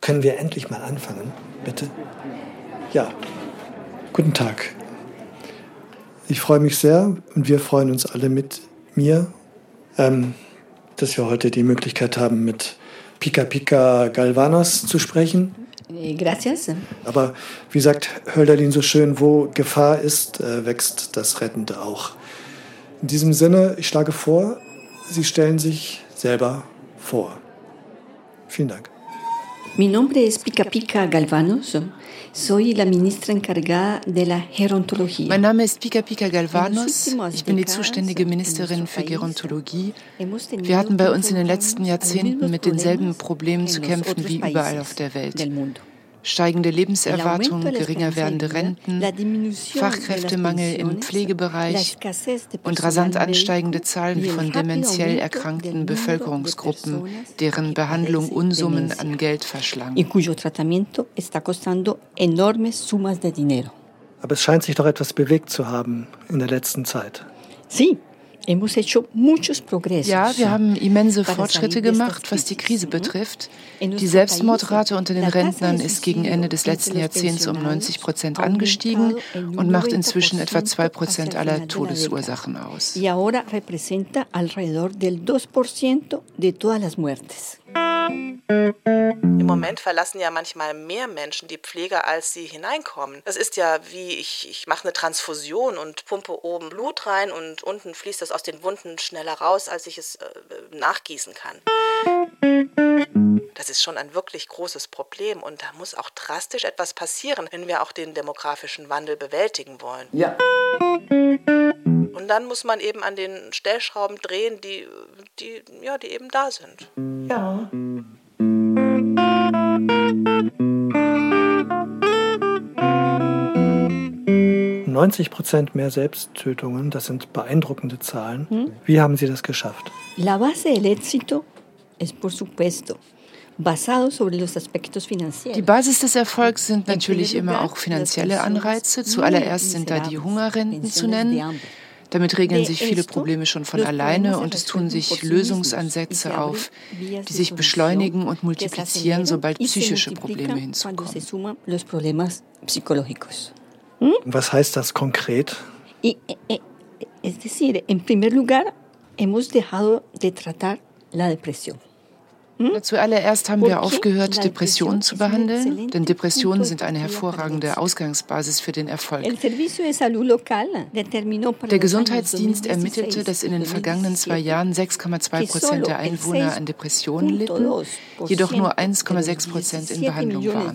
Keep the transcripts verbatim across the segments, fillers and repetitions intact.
Können wir endlich mal anfangen, bitte? Ja, guten Tag. Ich freue mich sehr und wir freuen uns alle mit mir, ähm, dass wir heute die Möglichkeit haben, mit Pica Pica Galvanos zu sprechen. Gracias. Aber wie sagt Hölderlin so schön, wo Gefahr ist, äh, wächst das Rettende auch. In diesem Sinne, ich schlage vor, Sie stellen sich selber vor. Vielen Dank. Mi nombre es Pica Pica Galvanos. Soy la ministra encargada de la gerontología. Mein Name ist Pica Pica Galvanos. Ich bin die zuständige Ministerin für Gerontologie. Wir hatten bei uns in den letzten Jahrzehnten mit denselben Problemen zu kämpfen wie überall auf der Welt. Steigende Lebenserwartung, geringer werdende Renten, Fachkräftemangel im Pflegebereich und rasant ansteigende Zahlen von dementiell erkrankten Bevölkerungsgruppen, deren Behandlung Unsummen an Geld verschlang. Aber es scheint sich doch etwas bewegt zu haben in der letzten Zeit. Ja, wir haben immense Fortschritte gemacht, was die Krise betrifft. Die Selbstmordrate unter den Rentnern ist gegen Ende des letzten Jahrzehnts um neunzig Prozent angestiegen und macht inzwischen etwa zwei Prozent aller Todesursachen aus. Im Moment verlassen ja manchmal mehr Menschen die Pflege, als sie hineinkommen. Das ist ja wie, ich, ich mache eine Transfusion und pumpe oben Blut rein und unten fließt das aus den Wunden schneller raus, als ich es äh, nachgießen kann. Das ist schon ein wirklich großes Problem und da muss auch drastisch etwas passieren, wenn wir auch den demografischen Wandel bewältigen wollen. Ja. Und dann muss man eben an den Stellschrauben drehen, die, die, ja, die eben da sind. Ja. neunzig Prozent mehr Selbsttötungen, das sind beeindruckende Zahlen. Hm? Wie haben Sie das geschafft? La base del éxito es por supuesto Die Basis des Erfolgs sind natürlich immer auch finanzielle Anreize. Zuallererst sind da die Hungerrenten zu nennen. Damit regeln sich viele Probleme schon von alleine und es tun sich Lösungsansätze auf, die sich beschleunigen und multiplizieren, sobald psychische Probleme hinzukommen. Was heißt das konkret? Es decir, en primer lugar, hemos dejado de tratar la depresión. Hm? Zuallererst haben wir aufgehört, Depressionen zu behandeln, denn Depressionen sind eine hervorragende Ausgangsbasis für den Erfolg. Der Gesundheitsdienst ermittelte, dass in den vergangenen zwei Jahren sechs Komma zwei Prozent der Einwohner an Depressionen litten, jedoch nur eins Komma sechs Prozent in Behandlung waren.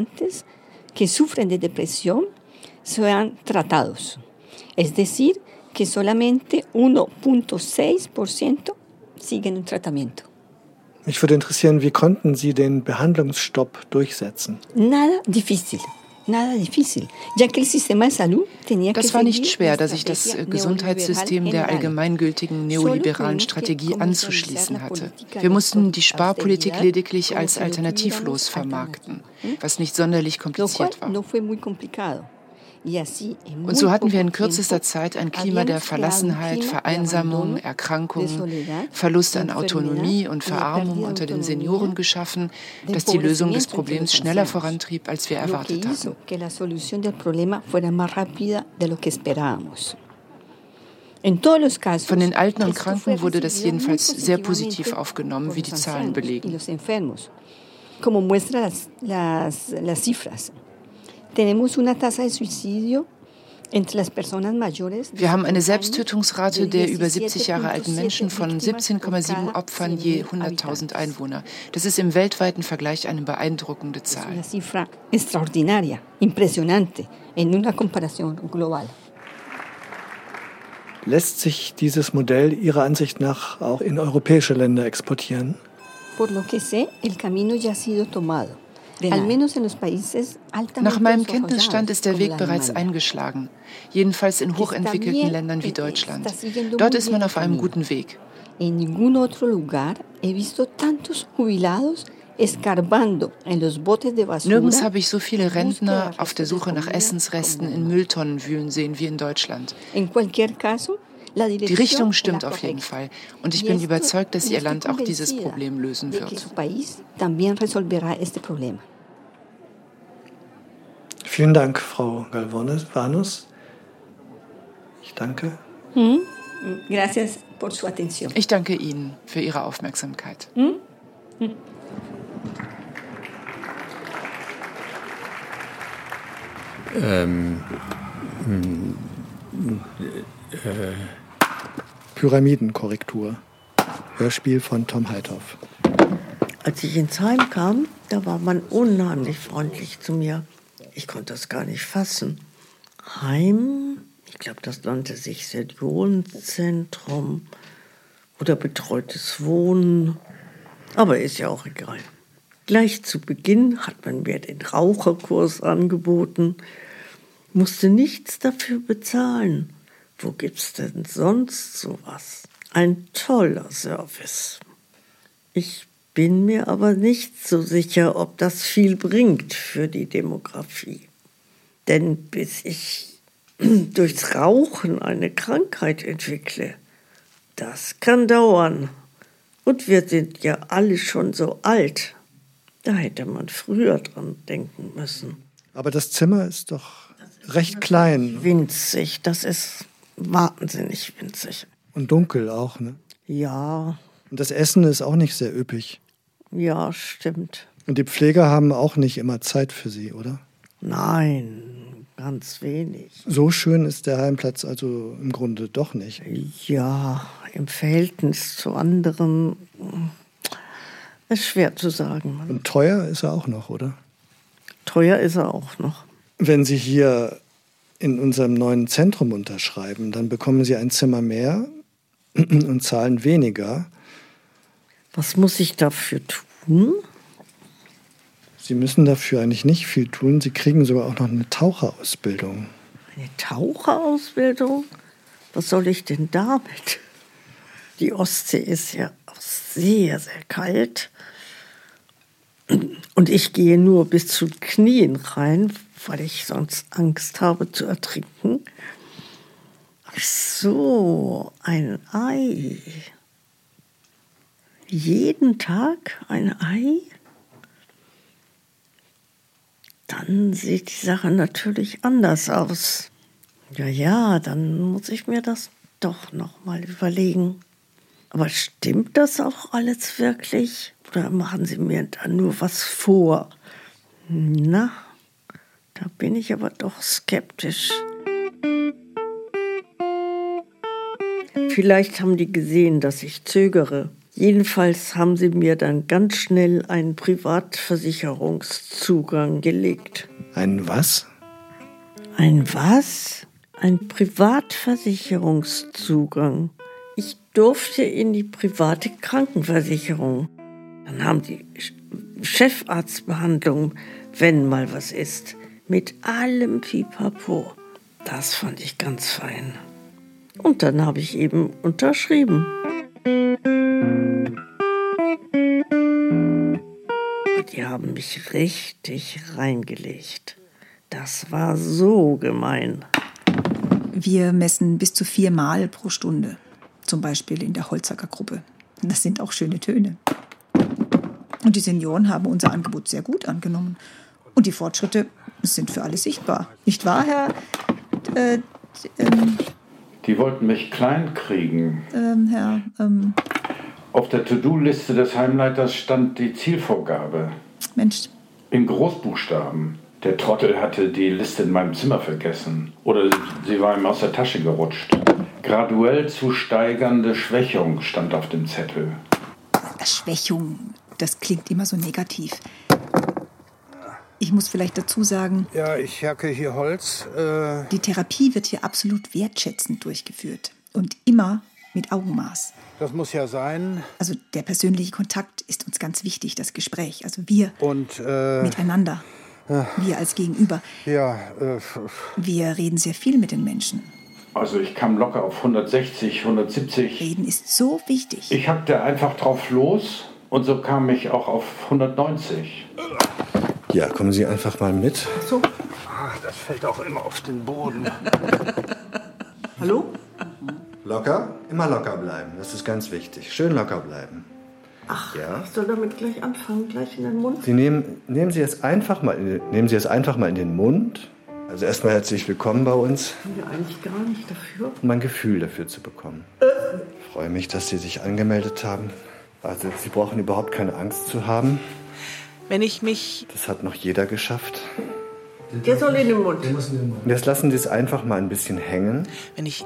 Es decir, que solamente uno Komma sechs Prozent siguen en tratamiento. Mich würde interessieren, wie konnten Sie den Behandlungsstopp durchsetzen? Nada difícil. Nada difícil. Ya que el sistema de salud tenía que Das war nicht schwer, da sich das Gesundheitssystem der allgemeingültigen neoliberalen Strategie anzuschließen hatte. Wir mussten die Sparpolitik lediglich als alternativlos vermarkten, was nicht sonderlich kompliziert war. Und so hatten wir in kürzester Zeit ein Klima der Verlassenheit, Vereinsamung, Erkrankung, Verlust an Autonomie und Verarmung unter den Senioren geschaffen, das die Lösung des Problems schneller vorantrieb, als wir erwartet hatten. Von den Alten und Kranken wurde das jedenfalls sehr positiv aufgenommen, wie die Zahlen belegen. Wir haben eine Selbsttötungsrate der über siebzig Jahre alten Menschen von siebzehn Komma sieben Opfern je hunderttausend Einwohner. Das ist im weltweiten Vergleich eine beeindruckende Zahl. Lässt sich dieses Modell Ihrer Ansicht nach auch in europäische Länder exportieren? Por lo que sé, el camino ya ha sido tomado. Nach meinem Kenntnisstand ist der Weg bereits eingeschlagen, jedenfalls in hochentwickelten Ländern wie Deutschland. Dort ist man auf einem guten Weg. Nirgends habe ich so viele Rentner auf der Suche nach Essensresten in Mülltonnen wühlen sehen wie in Deutschland. Die Richtung stimmt auf jeden Fall. Und ich bin überzeugt, dass Ihr Land auch dieses Problem lösen wird. Vielen Dank, Frau Galvano-Vanus. Ich danke. Mm. Gracias por su atención. Ich danke Ihnen für Ihre Aufmerksamkeit. Mm? Mm. Ähm, äh, Pyramidenkorrektur. Hörspiel von Tom Heithoff. Als ich ins Heim kam, da war man unheimlich freundlich zu mir. Ich konnte das gar nicht fassen. Heim, ich glaube, das nannte sich Seniorenzentrum oder betreutes Wohnen. Aber ist ja auch egal. Gleich zu Beginn hat man mir den Raucherkurs angeboten, musste nichts dafür bezahlen. Wo gibt's denn sonst sowas? Ein toller Service. Ich bin mir aber nicht so sicher, ob das viel bringt für die Demografie. Denn bis ich durchs Rauchen eine Krankheit entwickle, das kann dauern. Und wir sind ja alle schon so alt. Da hätte man früher dran denken müssen. Aber das Zimmer ist doch recht klein. Winzig, das ist wahnsinnig winzig. Und dunkel auch, ne? Ja. Und das Essen ist auch nicht sehr üppig. Ja, stimmt. Und die Pfleger haben auch nicht immer Zeit für Sie, oder? Nein, ganz wenig. So schön ist der Heimplatz also im Grunde doch nicht. Ja, im Verhältnis zu anderen ist schwer zu sagen. Und teuer ist er auch noch, oder? Teuer ist er auch noch. Wenn Sie hier in unserem neuen Zentrum unterschreiben, dann bekommen Sie ein Zimmer mehr und zahlen weniger. Was muss ich dafür tun? Sie müssen dafür eigentlich nicht viel tun. Sie kriegen sogar auch noch eine Taucherausbildung. Eine Taucherausbildung? Was soll ich denn damit? Die Ostsee ist ja auch sehr, sehr kalt. Und ich gehe nur bis zu den Knien rein, weil ich sonst Angst habe zu ertrinken. Ach so, ein Ei. Jeden Tag ein Ei? Dann sieht die Sache natürlich anders aus. Ja, ja, dann muss ich mir das doch noch mal überlegen. Aber stimmt das auch alles wirklich? Oder machen Sie mir da nur was vor? Na, da bin ich aber doch skeptisch. Vielleicht haben die gesehen, dass ich zögere. Jedenfalls haben sie mir dann ganz schnell einen Privatversicherungszugang gelegt. Ein was? Ein was? Ein Privatversicherungszugang. Ich durfte in die private Krankenversicherung. Dann haben die Chefarztbehandlung, wenn mal was ist. Mit allem Pipapo. Das fand ich ganz fein. Und dann habe ich eben unterschrieben. Die haben mich richtig reingelegt. Das war so gemein. Wir messen bis zu viermal pro Stunde. Zum Beispiel in der Holzacker-Gruppe. Das sind auch schöne Töne. Und die Senioren haben unser Angebot sehr gut angenommen. Und die Fortschritte sind für alle sichtbar. Nicht wahr, Herr... Äh, ähm, die wollten mich klein kriegen. Ähm, Herr... Ähm, Auf der To-Do-Liste des Heimleiters stand die Zielvorgabe. Mensch. In Großbuchstaben. Der Trottel hatte die Liste in meinem Zimmer vergessen. Oder sie war ihm aus der Tasche gerutscht. Graduell zu steigernde Schwächung stand auf dem Zettel. Schwächung, das klingt immer so negativ. Ich muss vielleicht dazu sagen... Ja, ich hacke hier Holz. Äh die Therapie wird hier absolut wertschätzend durchgeführt. Und immer mit Augenmaß. Das muss ja sein. Also der persönliche Kontakt ist uns ganz wichtig, das Gespräch. Also wir Und, äh, miteinander, äh, wir als Gegenüber. Ja. Äh, wir reden sehr viel mit den Menschen. Also ich kam locker auf hundertsechzig, hundertsiebzig. Reden ist so wichtig. Ich hackte einfach drauf los und so kam ich auch auf hundertneunzig. Ja, kommen Sie einfach mal mit. So. Ach, das fällt auch immer auf den Boden. Hallo? Locker, immer locker bleiben. Das ist ganz wichtig. Schön locker bleiben. Ach, ja. Ich soll damit gleich anfangen, gleich in den Mund? Sie nehmen, nehmen, Sie es einfach mal in, nehmen Sie es einfach mal in den Mund. Also erstmal herzlich willkommen bei uns. Haben wir eigentlich gar nicht dafür? Um ein Gefühl dafür zu bekommen. Äh. Ich freue mich, dass Sie sich angemeldet haben. Also Sie brauchen überhaupt keine Angst zu haben. Wenn ich mich... Das hat noch jeder geschafft. Der soll in den Mund. Der muss in den Mund. Und jetzt lassen Sie es einfach mal ein bisschen hängen. Wenn ich...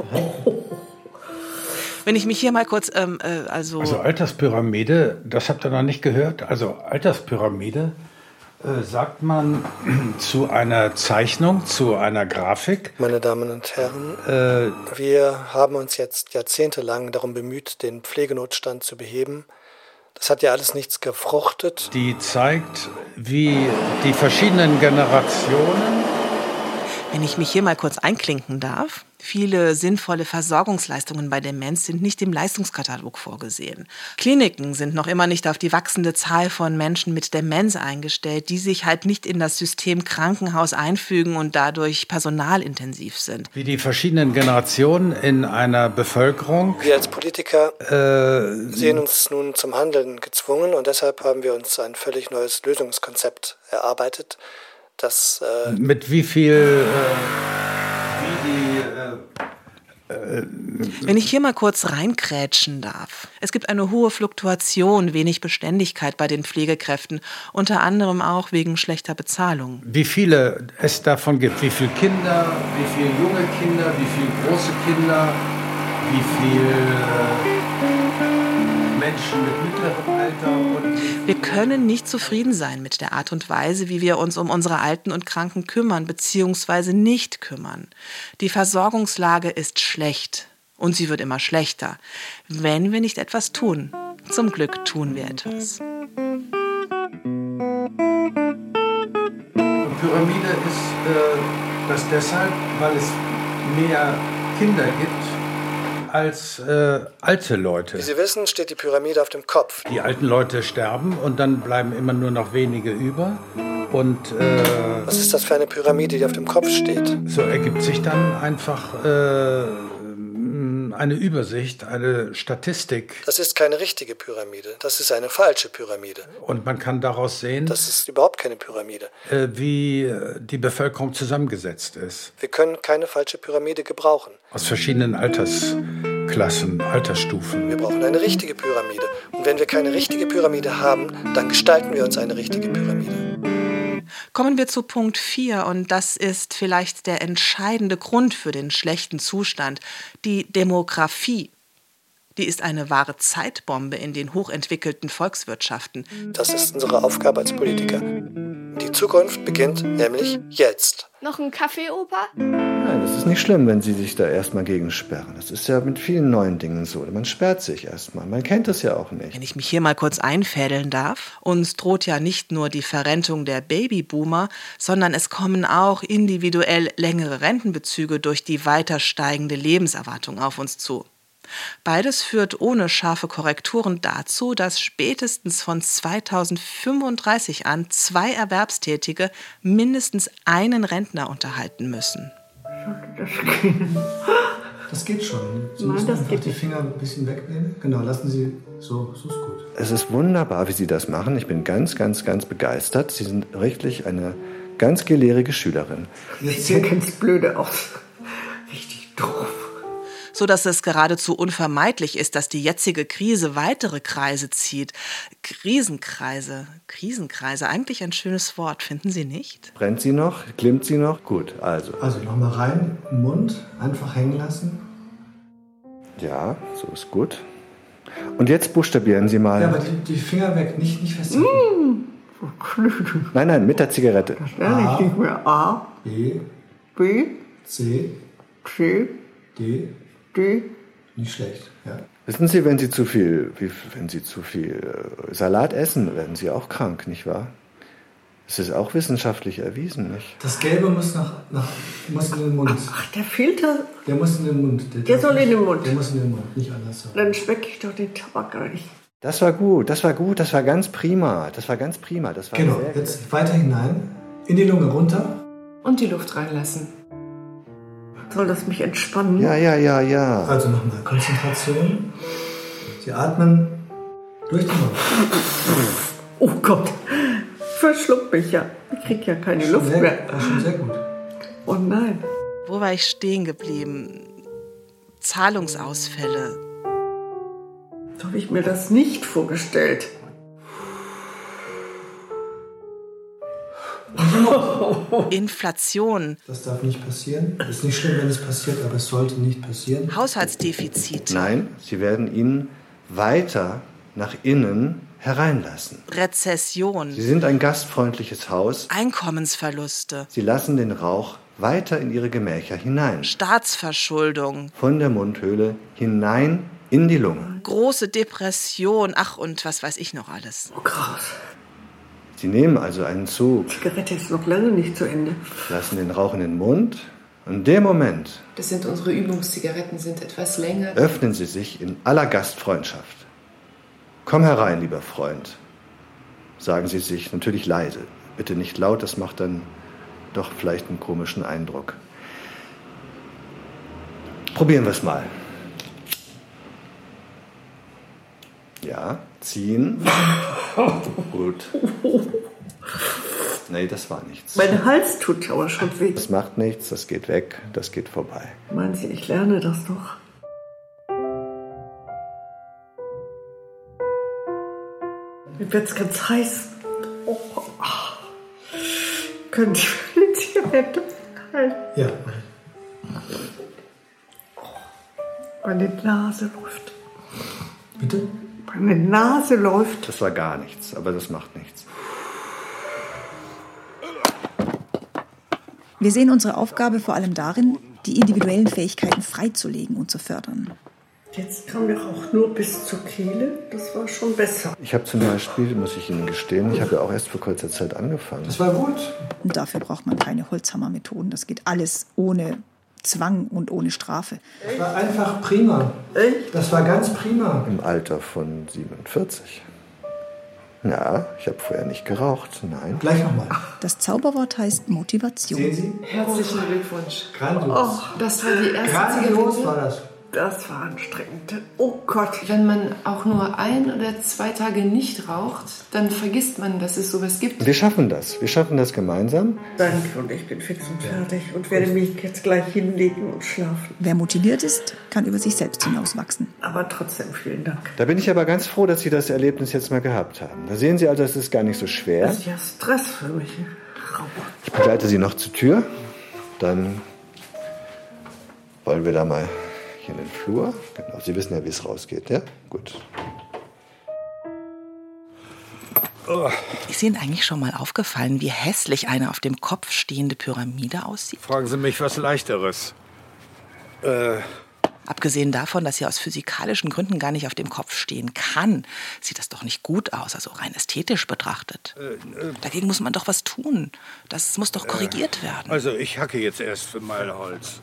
Wenn ich mich hier mal kurz, ähm, äh, also... Also Alterspyramide, das habt ihr noch nicht gehört. Also Alterspyramide äh, sagt man zu einer Zeichnung, zu einer Grafik. Meine Damen und Herren, äh, wir haben uns jetzt jahrzehntelang darum bemüht, den Pflegenotstand zu beheben. Das hat ja alles nichts gefruchtet. Die zeigt, wie die verschiedenen Generationen... Wenn ich mich hier mal kurz einklinken darf. Viele sinnvolle Versorgungsleistungen bei Demenz sind nicht im Leistungskatalog vorgesehen. Kliniken sind noch immer nicht auf die wachsende Zahl von Menschen mit Demenz eingestellt, die sich halt nicht in das System Krankenhaus einfügen und dadurch personalintensiv sind. Wie die verschiedenen Generationen in einer Bevölkerung. Wir als Politiker äh, sehen uns nun zum Handeln gezwungen und deshalb haben wir uns ein völlig neues Lösungskonzept erarbeitet. Das, äh mit wie viel... Äh Wenn ich hier mal kurz reinkrätschen darf. Es gibt eine hohe Fluktuation, wenig Beständigkeit bei den Pflegekräften, unter anderem auch wegen schlechter Bezahlung. Wie viele es davon gibt, wie viele Kinder, wie viele junge Kinder, wie viele große Kinder, wie viele Menschen mit mittlerem Alter. Und wir können nicht zufrieden sein mit der Art und Weise, wie wir uns um unsere Alten und Kranken kümmern bzw. nicht kümmern. Die Versorgungslage ist schlecht und sie wird immer schlechter, wenn wir nicht etwas tun. Zum Glück tun wir etwas. Pyramide ist äh, das deshalb, weil es mehr Kinder gibt als äh, alte Leute. Wie Sie wissen, steht die Pyramide auf dem Kopf. Die alten Leute sterben und dann bleiben immer nur noch wenige über. Und, äh, was ist das für eine Pyramide, die auf dem Kopf steht? So ergibt sich dann einfach äh, eine Übersicht, eine Statistik. Das ist keine richtige Pyramide, das ist eine falsche Pyramide. Und man kann daraus sehen, das ist überhaupt keine Pyramide, äh, wie die Bevölkerung zusammengesetzt ist. Wir können keine falsche Pyramide gebrauchen. Aus verschiedenen Altersklassen, Altersstufen. Wir brauchen eine richtige Pyramide. Und wenn wir keine richtige Pyramide haben, dann gestalten wir uns eine richtige Pyramide. Kommen wir zu Punkt vier und das ist vielleicht der entscheidende Grund für den schlechten Zustand, die Demografie. Die ist eine wahre Zeitbombe in den hochentwickelten Volkswirtschaften. Das ist unsere Aufgabe als Politiker. Die Zukunft beginnt nämlich jetzt. Noch ein Kaffee, Opa? Nein, das ist nicht schlimm, wenn Sie sich da erstmal gegen sperren. Das ist ja mit vielen neuen Dingen so. Man sperrt sich erstmal. Man kennt es ja auch nicht. Wenn ich mich hier mal kurz einfädeln darf. Uns droht ja nicht nur die Verrentung der Babyboomer, sondern es kommen auch individuell längere Rentenbezüge durch die weiter steigende Lebenserwartung auf uns zu. Beides führt ohne scharfe Korrekturen dazu, dass spätestens von zweitausendfünfunddreißig an zwei Erwerbstätige mindestens einen Rentner unterhalten müssen. Das geht, das geht schon. Sie Nein, müssen das einfach geht die nicht. Finger ein bisschen wegnehmen. Genau, lassen Sie so, so ist gut. Es ist wunderbar, wie Sie das machen. Ich bin ganz, ganz, ganz begeistert. Sie sind wirklich eine ganz gelehrige Schülerin. Jetzt sieht ganz blöde aus. Richtig doof. So dass es geradezu unvermeidlich ist, dass die jetzige Krise weitere Kreise zieht. Krisenkreise, Krisenkreise, eigentlich ein schönes Wort, finden Sie nicht? Brennt sie noch? Klimmt sie noch? Gut, also. Also nochmal rein, im Mund, einfach hängen lassen. Ja, so ist gut. Und jetzt buchstabieren Sie mal. Ja, aber die, die Finger weg, nicht, nicht festhalten. Mm. Nein, nein, mit der Zigarette. Das lerne ich nicht mehr. A, B, B, C, C, D, D. Nicht schlecht, ja. Wissen Sie, wenn Sie zu viel, wie, wenn Sie zu viel Salat essen, werden Sie auch krank, nicht wahr? Das ist auch wissenschaftlich erwiesen, nicht? Das Gelbe muss, nach, nach, muss in den Mund. Ach, der Filter? Der muss in den Mund. Der, der soll in den Mund? Der muss in den Mund, nicht anders. Dann schmecke ich doch den Tabak gar nicht. Das war gut, das war gut, das war ganz prima. Das war ganz prima. Das war genau, sehr jetzt gut. Weiter hinein, in die Lunge runter. Und die Luft reinlassen. Soll das mich entspannen? Ja, ja, ja, ja. Also nochmal Konzentration. Sie atmen durch den Mund. Oh Gott, verschluckt mich ja. Ich krieg ja keine Luft sehr, mehr. Das ist schon sehr gut. Oh nein. Wo war ich stehen geblieben? Zahlungsausfälle. So habe ich mir das nicht vorgestellt. Inflation. Das darf nicht passieren. Es ist nicht schlimm, wenn es passiert, aber es sollte nicht passieren. Haushaltsdefizite. Nein, Sie werden ihn weiter nach innen hereinlassen. Rezession. Sie sind ein gastfreundliches Haus. Einkommensverluste. Sie lassen den Rauch weiter in Ihre Gemächer hinein. Staatsverschuldung. Von der Mundhöhle hinein in die Lunge. Große Depression. Ach, und was weiß ich noch alles. Oh krass. Sie nehmen also einen Zug. Die Zigarette ist noch lange nicht zu Ende. Lassen den Rauch in den Mund. Und in dem Moment. Das sind unsere Übungszigaretten, sind etwas länger. Öffnen Sie sich in aller Gastfreundschaft. Komm herein, lieber Freund. Sagen Sie sich natürlich leise. Bitte nicht laut, das macht dann doch vielleicht einen komischen Eindruck. Probieren wir es mal. Ja, ziehen. Gut. Nee, das war nichts. Mein Hals tut aber schon weh. Das macht nichts, das geht weg, das geht vorbei. Meinen Sie, ich lerne das noch? Mir wird's ganz heiß. Oh. Können Sie meine Zigarette halten? Ja. Meine Nase läuft. Bitte? Meine Nase läuft. Das war gar nichts, aber das macht nichts. Wir sehen unsere Aufgabe vor allem darin, die individuellen Fähigkeiten freizulegen und zu fördern. Jetzt kam der Rauch nur bis zur Kehle. Das war schon besser. Ich habe zum Beispiel, muss ich Ihnen gestehen, ich habe ja auch erst vor kurzer Zeit angefangen. Das war gut. Und dafür braucht man keine Holzhammermethoden. Das geht alles ohne Zwang und ohne Strafe. Das war einfach prima. Echt? Das war ganz prima. Im Alter von siebenundvierzig. Ja, ich habe vorher nicht geraucht, nein. Gleich nochmal. Das Zauberwort heißt Motivation. Sehen Sie? Herzlichen Glückwunsch. Grandios. Oh, das war die erste Grandios Zigarette. war das. Das war anstrengend. Oh Gott. Wenn man auch nur ein oder zwei Tage nicht raucht, dann vergisst man, dass es sowas gibt. Wir schaffen das. Wir schaffen das gemeinsam. Danke, und ich bin fix und fertig und werde mich jetzt gleich hinlegen und schlafen. Wer motiviert ist, kann über sich selbst hinauswachsen. Aber trotzdem vielen Dank. Da bin ich aber ganz froh, dass Sie das Erlebnis jetzt mal gehabt haben. Da sehen Sie also, es ist gar nicht so schwer. Das ist ja Stress für mich. Rauch. Ich begleite Sie noch zur Tür. Dann wollen wir da mal hier in den Flur. Genau, Sie wissen ja, wie es rausgeht, ja? Gut. Ist Ihnen eigentlich schon mal aufgefallen, wie hässlich eine auf dem Kopf stehende Pyramide aussieht? Fragen Sie mich was Leichteres. Äh, Abgesehen davon, dass sie aus physikalischen Gründen gar nicht auf dem Kopf stehen kann, sieht das doch nicht gut aus, also rein ästhetisch betrachtet. äh, äh, Dagegen muss man doch was tun. Das muss doch korrigiert werden. also ich hacke jetzt erst für mal Holz.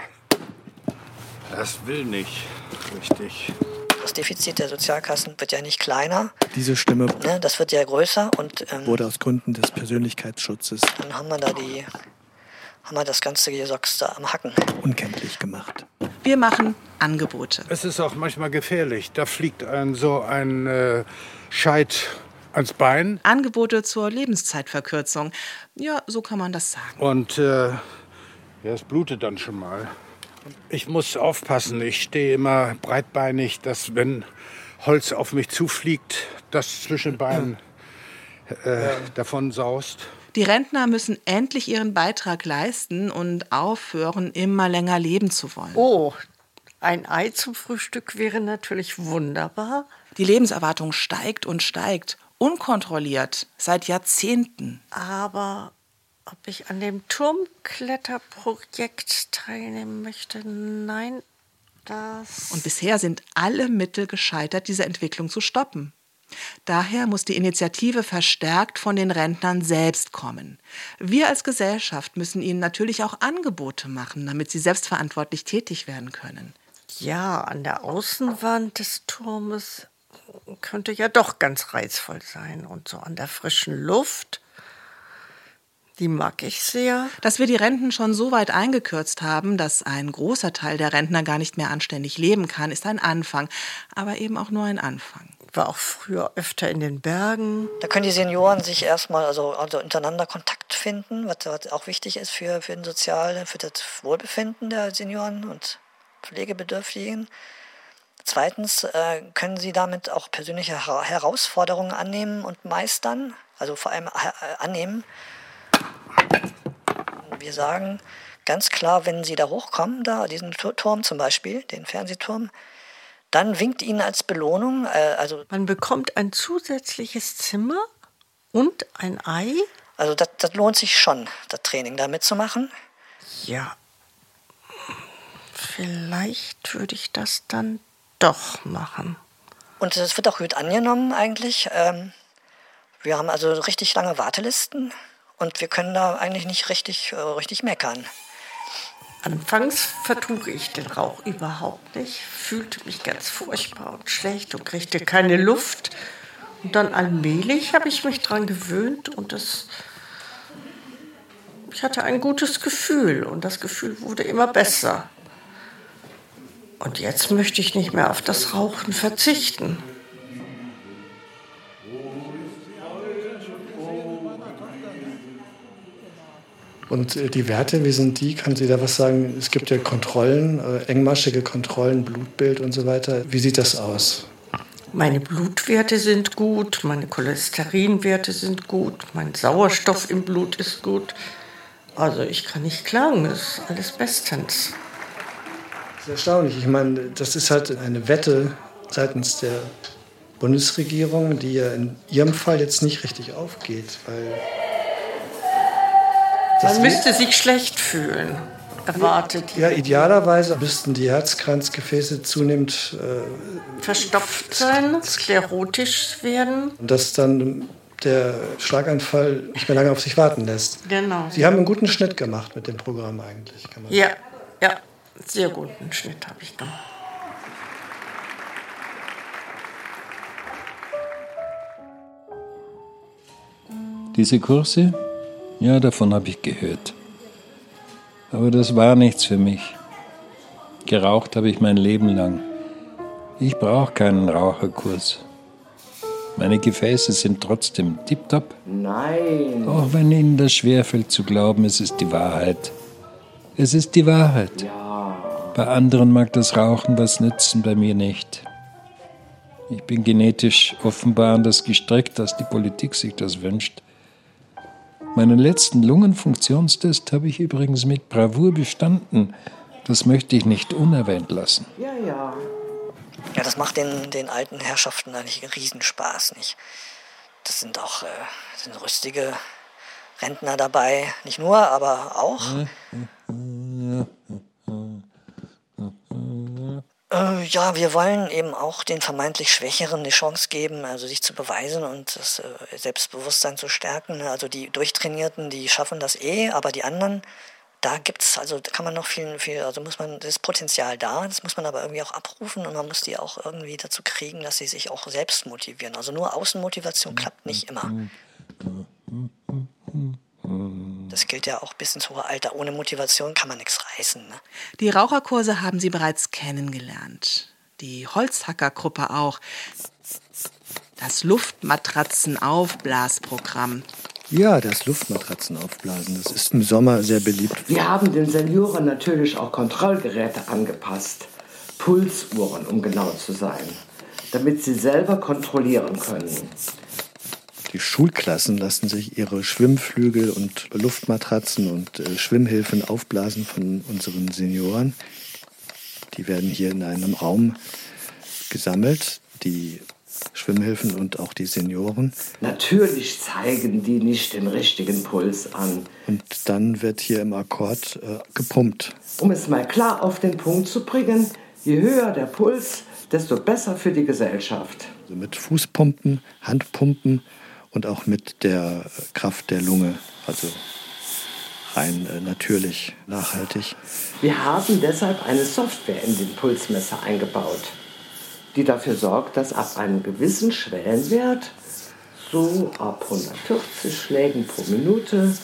Das will nicht richtig. Das Defizit der Sozialkassen wird ja nicht kleiner. Diese Stimme Ne, das wird ja größer und ähm, wurde aus Gründen des Persönlichkeitsschutzes dann haben wir da die, haben wir das ganze Gesocks da am Hacken. unkenntlich gemacht. Wir machen Angebote. Es ist auch manchmal gefährlich. Da fliegt ein so ein äh, Scheit ans Bein. Angebote zur Lebenszeitverkürzung. Ja, so kann man das sagen. Und äh, ja, es blutet dann schon mal. Ich muss aufpassen. Ich stehe immer breitbeinig, dass wenn Holz auf mich zufliegt, das zwischen Beinen äh, davon saust. Die Rentner müssen endlich ihren Beitrag leisten und aufhören, immer länger leben zu wollen. Oh, ein Ei zum Frühstück wäre natürlich wunderbar. Die Lebenserwartung steigt und steigt, unkontrolliert, seit Jahrzehnten. Aber ob ich an dem Turmkletterprojekt teilnehmen möchte, nein, das... Und bisher sind alle Mittel gescheitert, diese Entwicklung zu stoppen. Daher muss die Initiative verstärkt von den Rentnern selbst kommen. Wir als Gesellschaft müssen ihnen natürlich auch Angebote machen, damit sie selbstverantwortlich tätig werden können. Ja, an der Außenwand des Turmes könnte ja doch ganz reizvoll sein. Und so an der frischen Luft, Die mag ich sehr. Dass wir die Renten schon so weit eingekürzt haben, dass ein großer Teil der Rentner gar nicht mehr anständig leben kann, ist ein Anfang. Aber eben auch nur ein Anfang. Ich war auch früher öfter in den Bergen. Da können die Senioren sich erstmal also, also untereinander Kontakt finden, was, was auch wichtig ist für, für, den Sozial, für das Wohlbefinden der Senioren und Pflegebedürftigen. Zweitens äh, können sie damit auch persönliche Her- Herausforderungen annehmen und meistern, also vor allem äh, annehmen. Wir sagen ganz klar, wenn sie da hochkommen, da diesen Turm zum Beispiel, den Fernsehturm, dann winkt ihnen als Belohnung, äh, also man bekommt ein zusätzliches Zimmer und ein Ei. Also das, das lohnt sich schon, das Training da mitzumachen. Ja, vielleicht würde ich das dann doch machen. Und es wird auch gut angenommen eigentlich. Ähm, wir haben also richtig lange Wartelisten und wir können da eigentlich nicht richtig, äh, richtig meckern. Anfangs vertrug ich den Rauch überhaupt nicht, fühlte mich ganz furchtbar und schlecht und kriegte keine Luft. Und dann allmählich habe ich mich daran gewöhnt und das, ich hatte ein gutes Gefühl und das Gefühl wurde immer besser. Und jetzt möchte ich nicht mehr auf das Rauchen verzichten. Und die Werte, wie sind die? Kann sie da was sagen? Es gibt ja Kontrollen, äh, engmaschige Kontrollen, Blutbild und so weiter. Wie sieht das aus? Meine Blutwerte sind gut, meine Cholesterinwerte sind gut, mein Sauerstoff im Blut ist gut. Also ich kann nicht klagen, das ist alles bestens. Das ist erstaunlich. Ich meine, das ist halt eine Wette seitens der Bundesregierung, die ja in ihrem Fall jetzt nicht richtig aufgeht, weil man müsste sich schlecht fühlen, erwartet. Ja, idealerweise müssten die Herzkranzgefäße zunehmend äh, verstopft sein, sklerotisch werden. Und dass dann der Schlaganfall nicht mehr lange auf sich warten lässt. Genau. Sie haben einen guten Schnitt gemacht mit dem Programm eigentlich. Kann man ja, ja, sehr guten Schnitt habe ich gemacht. Diese Kurse? Ja, davon habe ich gehört. Aber das war nichts für mich. Geraucht habe ich mein Leben lang. Ich brauche keinen Raucherkurs. Meine Gefäße sind trotzdem tipptopp. Nein. Auch wenn Ihnen das schwerfällt zu glauben, es ist die Wahrheit. Es ist die Wahrheit. Ja. Bei anderen mag das Rauchen was nützen, bei mir nicht. Ich bin genetisch offenbar anders gestrickt, als die Politik sich das wünscht. Meinen letzten Lungenfunktionstest habe ich übrigens mit Bravour bestanden. Das möchte ich nicht unerwähnt lassen. Ja, ja. Ja, das macht den, den alten Herrschaften eigentlich einen Riesenspaß, nicht? Das sind auch äh, das sind rüstige Rentner dabei. Nicht nur, aber auch. Äh, ja, wir wollen eben auch den vermeintlich Schwächeren die Chance geben, also sich zu beweisen und das äh, Selbstbewusstsein zu stärken. Also die Durchtrainierten, die schaffen das eh, aber die anderen, da gibt's, also da kann man noch viel, viel, also muss man, das Potenzial da, das muss man aber irgendwie auch abrufen und man muss die auch irgendwie dazu kriegen, dass sie sich auch selbst motivieren. Also nur Außenmotivation klappt nicht immer. Das gilt ja auch bis ins hohe Alter. Ohne Motivation kann man nichts reißen. Ne? Die Raucherkurse haben Sie bereits kennengelernt. Die Holzhackergruppe auch. Das Luftmatratzenaufblasprogramm. Ja, das Luftmatratzenaufblasen, das ist im Sommer sehr beliebt. Wir haben den Senioren natürlich auch Kontrollgeräte angepasst. Pulsuhren, um genau zu sein. Damit sie selber kontrollieren können. Die Schulklassen lassen sich ihre Schwimmflügel und Luftmatratzen und äh, Schwimmhilfen aufblasen von unseren Senioren. Die werden hier in einem Raum gesammelt, die Schwimmhilfen und auch die Senioren. Natürlich zeigen die nicht den richtigen Puls an. Und dann wird hier im Akkord äh, gepumpt. Um es mal klar auf den Punkt zu bringen, je höher der Puls, desto besser für die Gesellschaft. Also mit Fußpumpen, Handpumpen und auch mit der Kraft der Lunge, also rein äh, natürlich, nachhaltig. Wir haben deshalb eine Software in den Pulsmesser eingebaut, die dafür sorgt, dass ab einem gewissen Schwellenwert, so ab hundertvierzig Schlägen pro Minute,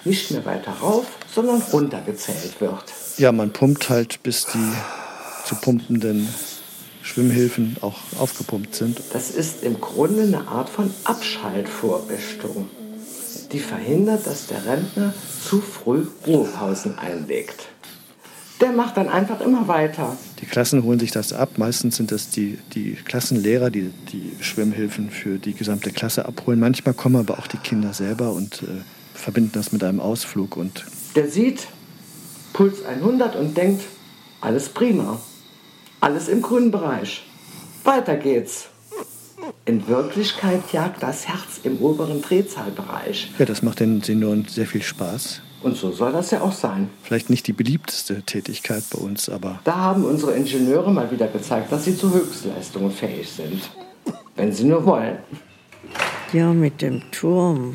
nicht mehr weiter rauf, sondern runter gezählt wird. Ja, man pumpt halt, bis die zu pumpenden Schwimmhilfen auch aufgepumpt sind. Das ist im Grunde eine Art von Abschaltvorrichtung, die verhindert, dass der Rentner zu früh Ruhepausen einlegt. Der macht dann einfach immer weiter. Die Klassen holen sich das ab. Meistens sind das die, die Klassenlehrer, die die Schwimmhilfen für die gesamte Klasse abholen. Manchmal kommen aber auch die Kinder selber und äh, verbinden das mit einem Ausflug. Und der sieht Puls hundert und denkt, alles prima, alles im grünen Bereich. Weiter geht's. In Wirklichkeit jagt das Herz im oberen Drehzahlbereich. Ja, das macht den Senioren sehr viel Spaß. Und so soll das ja auch sein. Vielleicht nicht die beliebteste Tätigkeit bei uns, aber... Da haben unsere Ingenieure mal wieder gezeigt, dass sie zu Höchstleistungen fähig sind. Wenn sie nur wollen. Ja, mit dem Turm.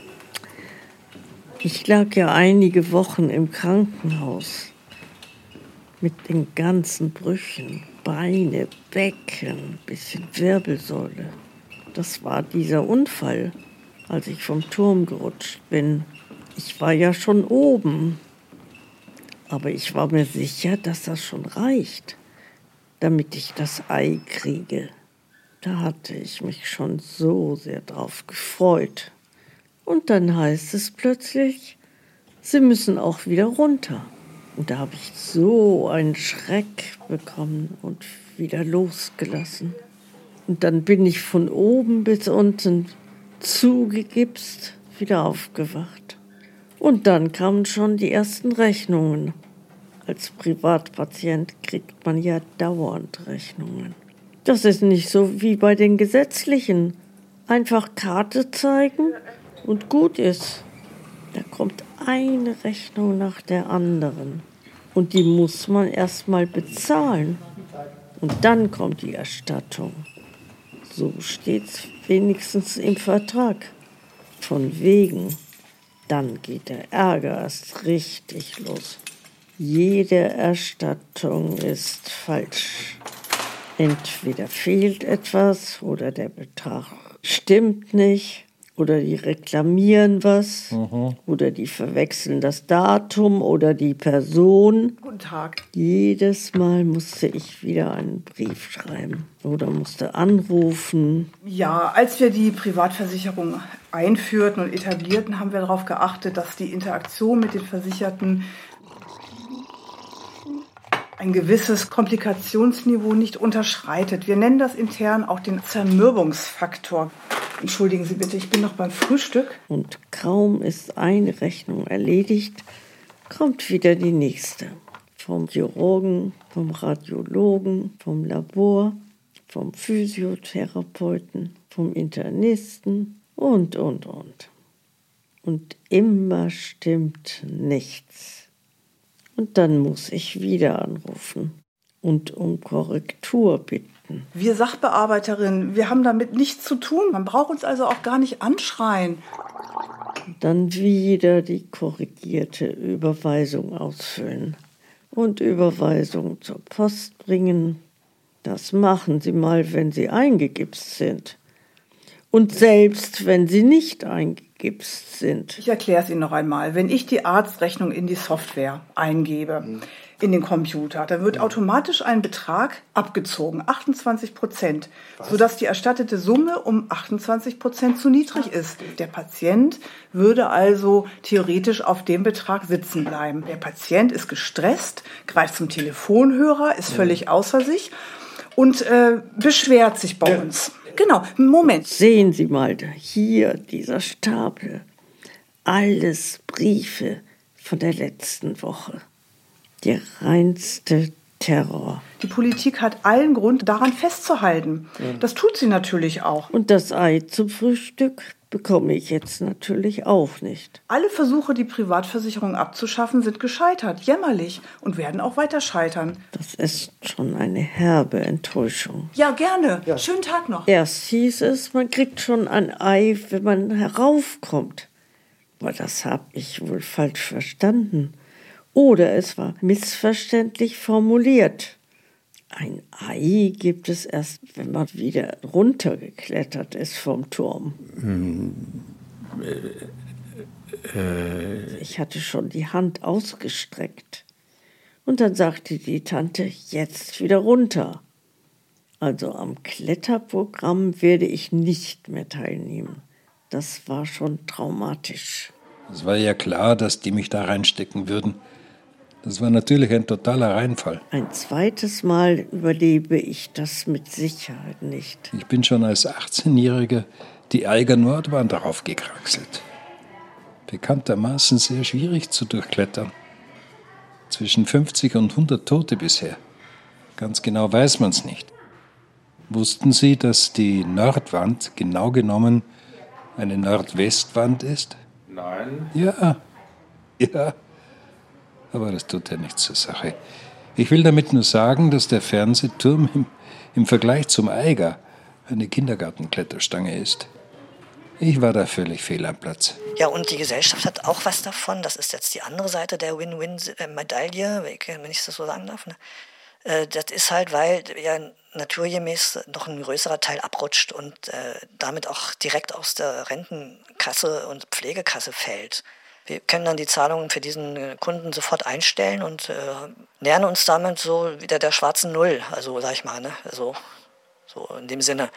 Ich lag ja einige Wochen im Krankenhaus. Mit den ganzen Brüchen. Beine, Becken, bisschen Wirbelsäule. Das war dieser Unfall, als ich vom Turm gerutscht bin. Ich war ja schon oben, aber ich war mir sicher, dass das schon reicht, damit ich das Ei kriege. Da hatte ich mich schon so sehr drauf gefreut. Und dann heißt es plötzlich, Sie müssen auch wieder runter. Und da habe ich so einen Schreck bekommen und wieder losgelassen. Und dann bin ich von oben bis unten zugegipst, wieder aufgewacht. Und dann kamen schon die ersten Rechnungen. Als Privatpatient kriegt man ja dauernd Rechnungen. Das ist nicht so wie bei den Gesetzlichen. Einfach Karte zeigen und gut ist. Da kommt eine Rechnung nach der anderen. Und die muss man erst mal bezahlen. Und dann kommt die Erstattung. So steht's wenigstens im Vertrag. Von wegen. Dann geht der Ärger erst richtig los. Jede Erstattung ist falsch. Entweder fehlt etwas oder der Betrag stimmt nicht oder die reklamieren was mhm. oder die verwechseln das Datum oder die Person. Guten Tag. Jedes Mal musste ich wieder einen Brief schreiben oder musste anrufen. Ja, als wir die Privatversicherung einführten und etablierten, haben wir darauf geachtet, dass die Interaktion mit den Versicherten ein gewisses Komplikationsniveau nicht unterschreitet. Wir nennen das intern auch den Zermürbungsfaktor. Entschuldigen Sie bitte, ich bin noch beim Frühstück. Und kaum ist eine Rechnung erledigt, kommt wieder die nächste. Vom Chirurgen, vom Radiologen, vom Labor, vom Physiotherapeuten, vom Internisten und, und, und. Und immer stimmt nichts. Und dann muss ich wieder anrufen und um Korrektur bitten. Wir Sachbearbeiterinnen, wir haben damit nichts zu tun. Man braucht uns also auch gar nicht anschreien. Dann wieder die korrigierte Überweisung ausfüllen und Überweisung zur Post bringen. Das machen Sie mal, wenn Sie eingegipst sind. Und selbst wenn sie nicht eingegipst sind. Ich erkläre es Ihnen noch einmal. Wenn ich die Arztrechnung in die Software eingebe, mhm. in den Computer, dann wird mhm. automatisch ein Betrag abgezogen, achtundzwanzig Prozent, sodass die erstattete Summe um achtundzwanzig Prozent zu niedrig ist. Der Patient würde also theoretisch auf dem Betrag sitzen bleiben. Der Patient ist gestresst, greift zum Telefonhörer, ist völlig mhm. außer sich und äh, beschwert sich bei ja. uns. Genau, Moment. Sehen Sie mal, hier dieser Stapel. Alles Briefe von der letzten Woche. Der reinste Terror. Die Politik hat allen Grund, daran festzuhalten. Ja. Das tut sie natürlich auch. Und das Ei zum Frühstück bekomme ich jetzt natürlich auch nicht. Alle Versuche, die Privatversicherung abzuschaffen, sind gescheitert, jämmerlich und werden auch weiter scheitern. Das ist schon eine herbe Enttäuschung. Ja, gerne. Ja. Schönen Tag noch. Erst hieß es, man kriegt schon ein Ei, wenn man heraufkommt. Aber das habe ich wohl falsch verstanden. Oder es war missverständlich formuliert. Ein Ei gibt es erst, wenn man wieder runtergeklettert ist vom Turm. Äh. Ich hatte schon die Hand ausgestreckt. Und dann sagte die Tante, jetzt wieder runter. Also am Kletterprogramm werde ich nicht mehr teilnehmen. Das war schon traumatisch. Es war ja klar, dass die mich da reinstecken würden. Das war natürlich ein totaler Reinfall. Ein zweites Mal überlebe ich das mit Sicherheit nicht. Ich bin schon als achtzehnjähriger die Eiger Nordwand darauf gekraxelt. Bekanntermaßen sehr schwierig zu durchklettern. Zwischen fünfzig und hundert Tote bisher. Ganz genau weiß man es nicht. Wussten Sie, dass die Nordwand genau genommen eine Nordwestwand ist? Nein. Ja, ja. Aber das tut ja nichts zur Sache. Ich will damit nur sagen, dass der Fernsehturm im, im Vergleich zum Eiger eine Kindergartenkletterstange ist. Ich war da völlig fehl am Platz. Ja, und die Gesellschaft hat auch was davon. Das ist jetzt die andere Seite der Win-Win-Medaille, wenn ich das so sagen darf. Ne? Das ist halt, weil ja naturgemäß noch ein größerer Teil abrutscht und äh, damit auch direkt aus der Rentenkasse und Pflegekasse fällt. Wir können dann die Zahlungen für diesen Kunden sofort einstellen und äh, nähern uns damit so wieder der schwarzen Null, also sag ich mal, ne? also, so in dem Sinne.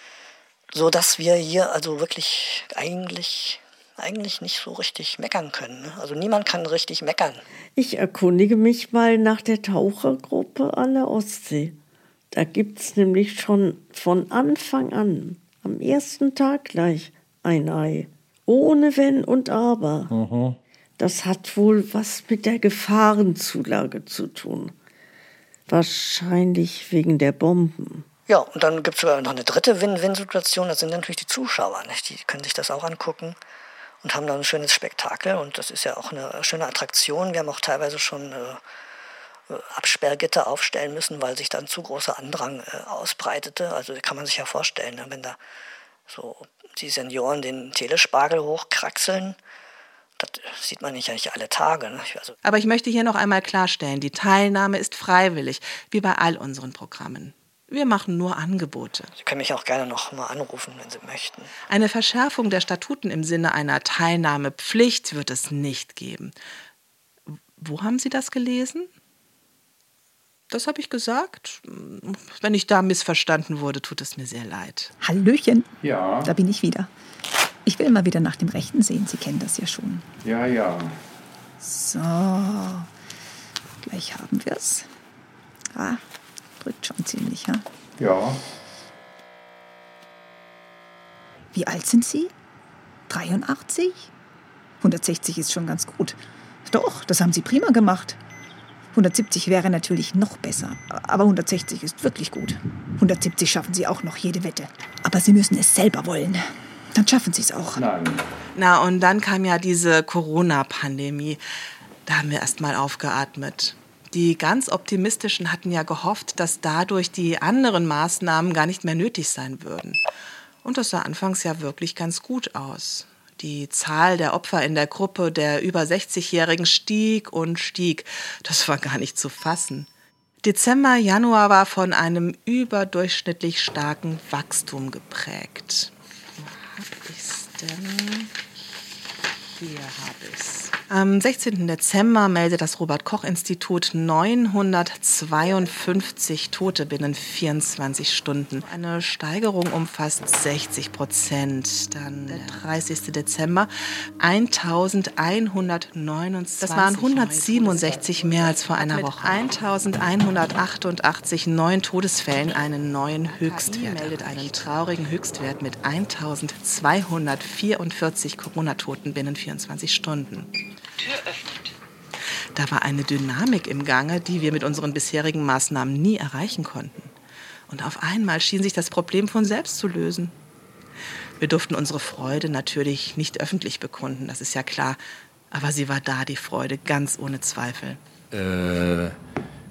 So dass wir hier also wirklich eigentlich, eigentlich nicht so richtig meckern können. Ne? Also niemand kann richtig meckern. Ich erkundige mich mal nach der Tauchergruppe an der Ostsee. Da gibt's nämlich schon von Anfang an, am ersten Tag gleich, ein Ei. Ohne Wenn und Aber. Mhm. Das hat wohl was mit der Gefahrenzulage zu tun. Wahrscheinlich wegen der Bomben. Ja, und dann gibt es sogar noch eine dritte Win-Win-Situation. Das sind natürlich die Zuschauer. Nicht? Die können sich das auch angucken und haben dann ein schönes Spektakel. Und das ist ja auch eine schöne Attraktion. Wir haben auch teilweise schon äh, Absperrgitter aufstellen müssen, weil sich dann zu großer Andrang äh, ausbreitete. Also kann man sich ja vorstellen, ne? Wenn da so die Senioren den Telespargel hochkraxeln, das sieht man nicht eigentlich alle Tage. Ne? Also Aber ich möchte hier noch einmal klarstellen, die Teilnahme ist freiwillig, wie bei all unseren Programmen. Wir machen nur Angebote. Sie können mich auch gerne noch mal anrufen, wenn Sie möchten. Eine Verschärfung der Statuten im Sinne einer Teilnahmepflicht wird es nicht geben. Wo haben Sie das gelesen? Das habe ich gesagt. Wenn ich da missverstanden wurde, tut es mir sehr leid. Hallöchen. Ja. Da bin ich wieder. Ich will mal wieder nach dem Rechten sehen. Sie kennen das ja schon. Ja, ja. So. Gleich haben wir es. Ah, drückt schon ziemlich, ja? Ja. Wie alt sind Sie? dreiundachtzig? hundertsechzig ist schon ganz gut. Doch, das haben Sie prima gemacht. hundertsiebzig wäre natürlich noch besser, aber hundertsechzig ist wirklich gut. hundertsiebzig schaffen Sie auch noch, jede Wette. Aber Sie müssen es selber wollen. Dann schaffen Sie es auch. Nein. Na, und dann kam ja diese Corona-Pandemie. Da haben wir erst mal aufgeatmet. Die ganz Optimistischen hatten ja gehofft, dass dadurch die anderen Maßnahmen gar nicht mehr nötig sein würden. Und das sah anfangs ja wirklich ganz gut aus. Die Zahl der Opfer in der Gruppe der über sechzigjährigen stieg und stieg. Das war gar nicht zu fassen. Dezember, Januar war von einem überdurchschnittlich starken Wachstum geprägt. Wo hab ich's denn? Hier habe ich's. Am sechzehnten Dezember meldet das Robert-Koch-Institut neunhundertzweiundfünfzig Tote binnen vierundzwanzig Stunden. Eine Steigerung um fast sechzig Prozent. Dann der dreißigsten Dezember eintausendeinhundertneunundzwanzig. Das waren hundertsiebenundsechzig mehr als vor einer Woche. Mit eintausendeinhundertachtundachtzig neuen Todesfällen einen neuen Höchstwert. meldet einen traurigen Höchstwert mit eintausendzweihundertvierundvierzig Corona-Toten binnen vierundzwanzig Stunden. Tür öffnet. Da war eine Dynamik im Gange, die wir mit unseren bisherigen Maßnahmen nie erreichen konnten. Und auf einmal schien sich das Problem von selbst zu lösen. Wir durften unsere Freude natürlich nicht öffentlich bekunden, das ist ja klar. Aber sie war da, die Freude, ganz ohne Zweifel. Äh,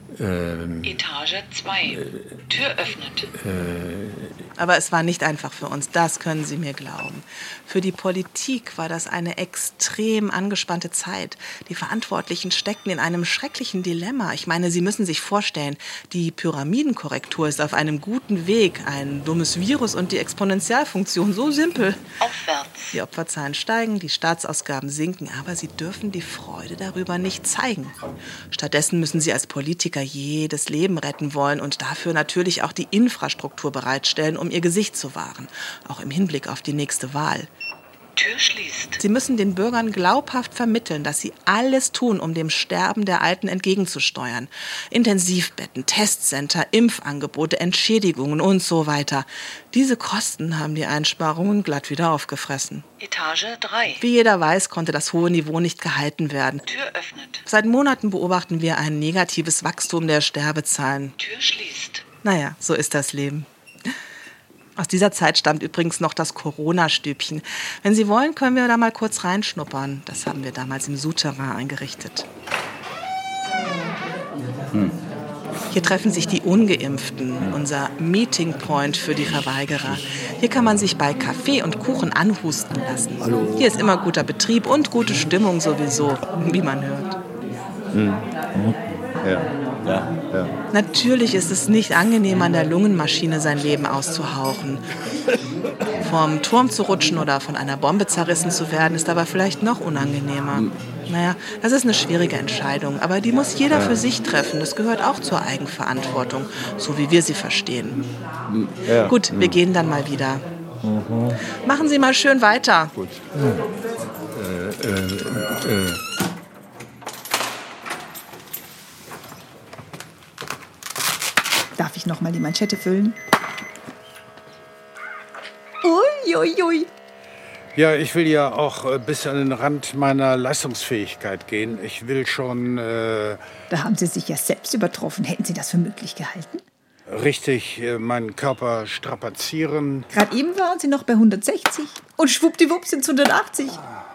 Ähm, Etage zwei. Äh, Tür öffnet. Äh, Aber es war nicht einfach für uns, das können Sie mir glauben. Für die Politik war das eine extrem angespannte Zeit. Die Verantwortlichen steckten in einem schrecklichen Dilemma. Ich meine, Sie müssen sich vorstellen, die Pyramidenkorrektur ist auf einem guten Weg. Ein dummes Virus und die Exponentialfunktion, so simpel. Aufwärts. Die Opferzahlen steigen, die Staatsausgaben sinken, aber Sie dürfen die Freude darüber nicht zeigen. Stattdessen müssen Sie als Politiker jedes Leben retten wollen und dafür natürlich auch die Infrastruktur bereitstellen, um ihr Gesicht zu wahren, auch im Hinblick auf die nächste Wahl. Tür schließt. Sie müssen den Bürgern glaubhaft vermitteln, dass sie alles tun, um dem Sterben der Alten entgegenzusteuern. Intensivbetten, Testcenter, Impfangebote, Entschädigungen und so weiter. Diese Kosten haben die Einsparungen glatt wieder aufgefressen. Etage drei. Wie jeder weiß, konnte das hohe Niveau nicht gehalten werden. Tür öffnet. Seit Monaten beobachten wir ein negatives Wachstum der Sterbezahlen. Tür schließt. Naja, so ist das Leben. Aus dieser Zeit stammt übrigens noch das Corona-Stübchen. Wenn Sie wollen, können wir da mal kurz reinschnuppern. Das haben wir damals im Souterrain eingerichtet. Hm. Hier treffen sich die Ungeimpften, unser Meeting Point für die Verweigerer. Hier kann man sich bei Kaffee und Kuchen anhusten lassen. Hallo. Hier ist immer guter Betrieb und gute Stimmung sowieso, wie man hört. Hm. Ja. Ja. Ja. Natürlich ist es nicht angenehm, an der Lungenmaschine sein Leben auszuhauchen. Vom Turm zu rutschen oder von einer Bombe zerrissen zu werden, ist aber vielleicht noch unangenehmer. Naja, das ist eine schwierige Entscheidung, aber die muss jeder für sich treffen. Das gehört auch zur Eigenverantwortung, so wie wir sie verstehen. Ja. Gut, wir gehen dann mal wieder. Mhm. Machen Sie mal schön weiter. Gut. Äh, äh, äh. Darf ich noch mal die Manschette füllen? Ui, ui, ui. Ja, ich will ja auch bis an den Rand meiner Leistungsfähigkeit gehen. Ich will schon... Äh, da haben Sie sich ja selbst übertroffen. Hätten Sie das für möglich gehalten? Richtig äh, meinen Körper strapazieren. Gerade eben waren Sie noch bei hundertsechzig und schwuppdiwupp sind es hundertachtzig.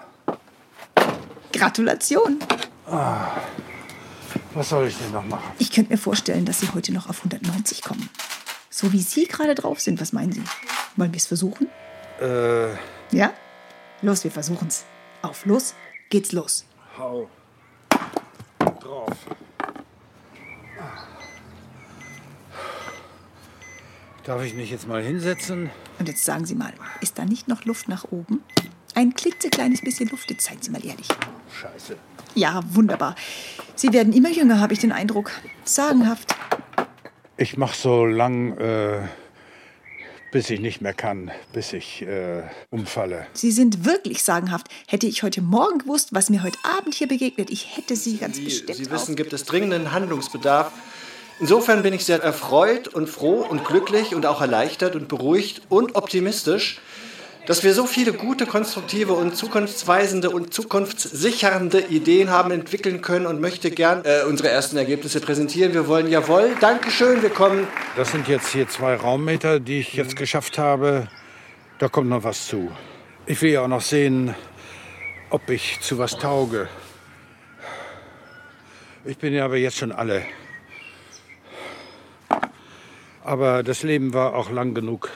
Gratulation. Ah. Was soll ich denn noch machen? Ich könnte mir vorstellen, dass Sie heute noch auf hundertneunzig kommen. So wie Sie gerade drauf sind, was meinen Sie? Wollen wir es versuchen? Äh... Ja? Los, wir versuchen's. Auf, los, geht's los. Hau drauf. Darf ich mich jetzt mal hinsetzen? Und jetzt sagen Sie mal, ist da nicht noch Luft nach oben? Ein klitzekleines bisschen Luft, jetzt seien Sie mal ehrlich. Scheiße. Ja, wunderbar. Sie werden immer jünger, habe ich den Eindruck. Sagenhaft. Ich mache so lang, äh, bis ich nicht mehr kann, bis ich äh, umfalle. Sie sind wirklich sagenhaft. Hätte ich heute Morgen gewusst, was mir heute Abend hier begegnet, ich hätte Sie ganz Sie, bestimmt Sie wissen, auf... gibt es dringenden Handlungsbedarf. Insofern bin ich sehr erfreut und froh und glücklich und auch erleichtert und beruhigt und optimistisch, dass wir so viele gute, konstruktive und zukunftsweisende und zukunftssichernde Ideen haben entwickeln können und möchte gern äh, unsere ersten Ergebnisse präsentieren. Wir wollen jawohl, Dankeschön, wir kommen. Das sind jetzt hier zwei Raummeter, die ich jetzt geschafft habe. Da kommt noch was zu. Ich will ja auch noch sehen, ob ich zu was tauge. Ich bin ja aber jetzt schon alle. Aber das Leben war auch lang genug.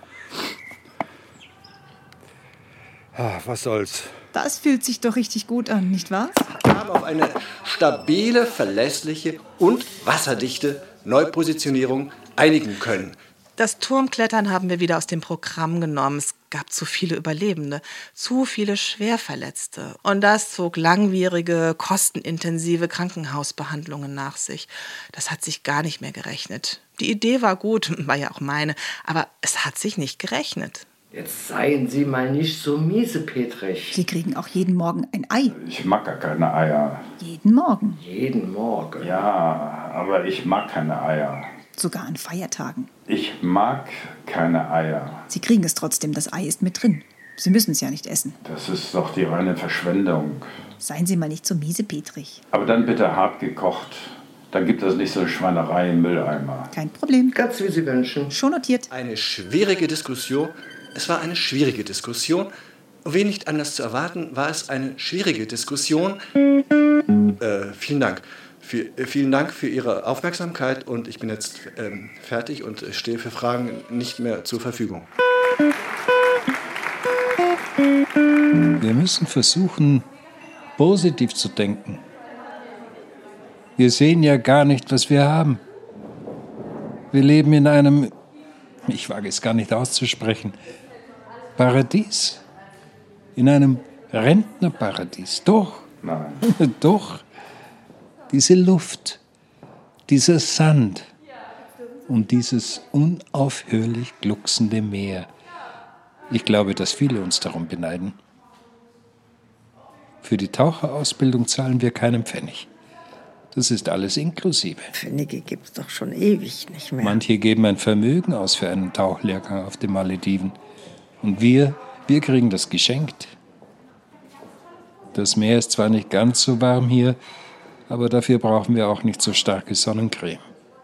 Ah, was soll's. Das fühlt sich doch richtig gut an, nicht wahr? Wir haben auf eine stabile, verlässliche und wasserdichte Neupositionierung einigen können. Das Turmklettern haben wir wieder aus dem Programm genommen. Es gab zu viele Überlebende, zu viele Schwerverletzte. Und das zog langwierige, kostenintensive Krankenhausbehandlungen nach sich. Das hat sich gar nicht mehr gerechnet. Die Idee war gut, war ja auch meine, aber es hat sich nicht gerechnet. Jetzt seien Sie mal nicht so miesepetrig. Sie kriegen auch jeden Morgen ein Ei. Ich mag gar keine Eier. Jeden Morgen. Jeden Morgen? Ja, aber ich mag keine Eier. Sogar an Feiertagen. Ich mag keine Eier. Sie kriegen es trotzdem, das Ei ist mit drin. Sie müssen es ja nicht essen. Das ist doch die reine Verschwendung. Seien Sie mal nicht so miesepetrig. Aber dann bitte hart gekocht. Dann gibt es nicht so eine Schweinerei im Mülleimer. Kein Problem. Ganz wie Sie wünschen. Schon notiert. Eine schwierige Diskussion. Es war eine schwierige Diskussion. Wie nicht anders zu erwarten, war es eine schwierige Diskussion. Äh, vielen Dank. Vielen Dank für Ihre Aufmerksamkeit und ich bin jetzt ähm, fertig und stehe für Fragen nicht mehr zur Verfügung. Wir müssen versuchen, positiv zu denken. Wir sehen ja gar nicht, was wir haben. Wir leben in einem, ich wage es gar nicht auszusprechen, Paradies. In einem Rentnerparadies. Doch. Nein. Doch. Diese Luft, dieser Sand und dieses unaufhörlich glucksende Meer. Ich glaube, dass viele uns darum beneiden. Für die Taucherausbildung zahlen wir keinen Pfennig. Das ist alles inklusive. Pfennige gibt es doch schon ewig nicht mehr. Manche geben ein Vermögen aus für einen Tauchlehrgang auf den Malediven. Und wir, wir kriegen das geschenkt. Das Meer ist zwar nicht ganz so warm hier, aber dafür brauchen wir auch nicht so starke Sonnencreme.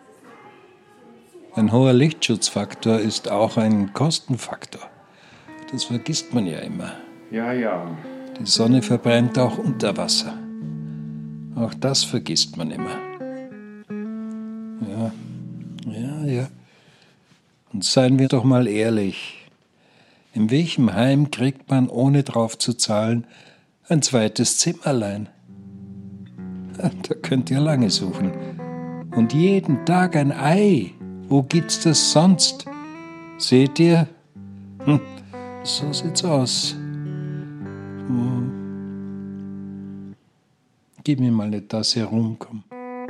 Ein hoher Lichtschutzfaktor ist auch ein Kostenfaktor. Das vergisst man ja immer. Ja, ja. Die Sonne verbrennt auch unter Wasser. Auch das vergisst man immer. Ja, ja, ja. Und seien wir doch mal ehrlich. In welchem Heim kriegt man, ohne drauf zu zahlen, ein zweites Zimmerlein? Da könnt ihr lange suchen. Und jeden Tag ein Ei. Wo gibt's das sonst? Seht ihr? Hm, so sieht's aus. Hm. Gib mir mal eine Tasse rum, komm.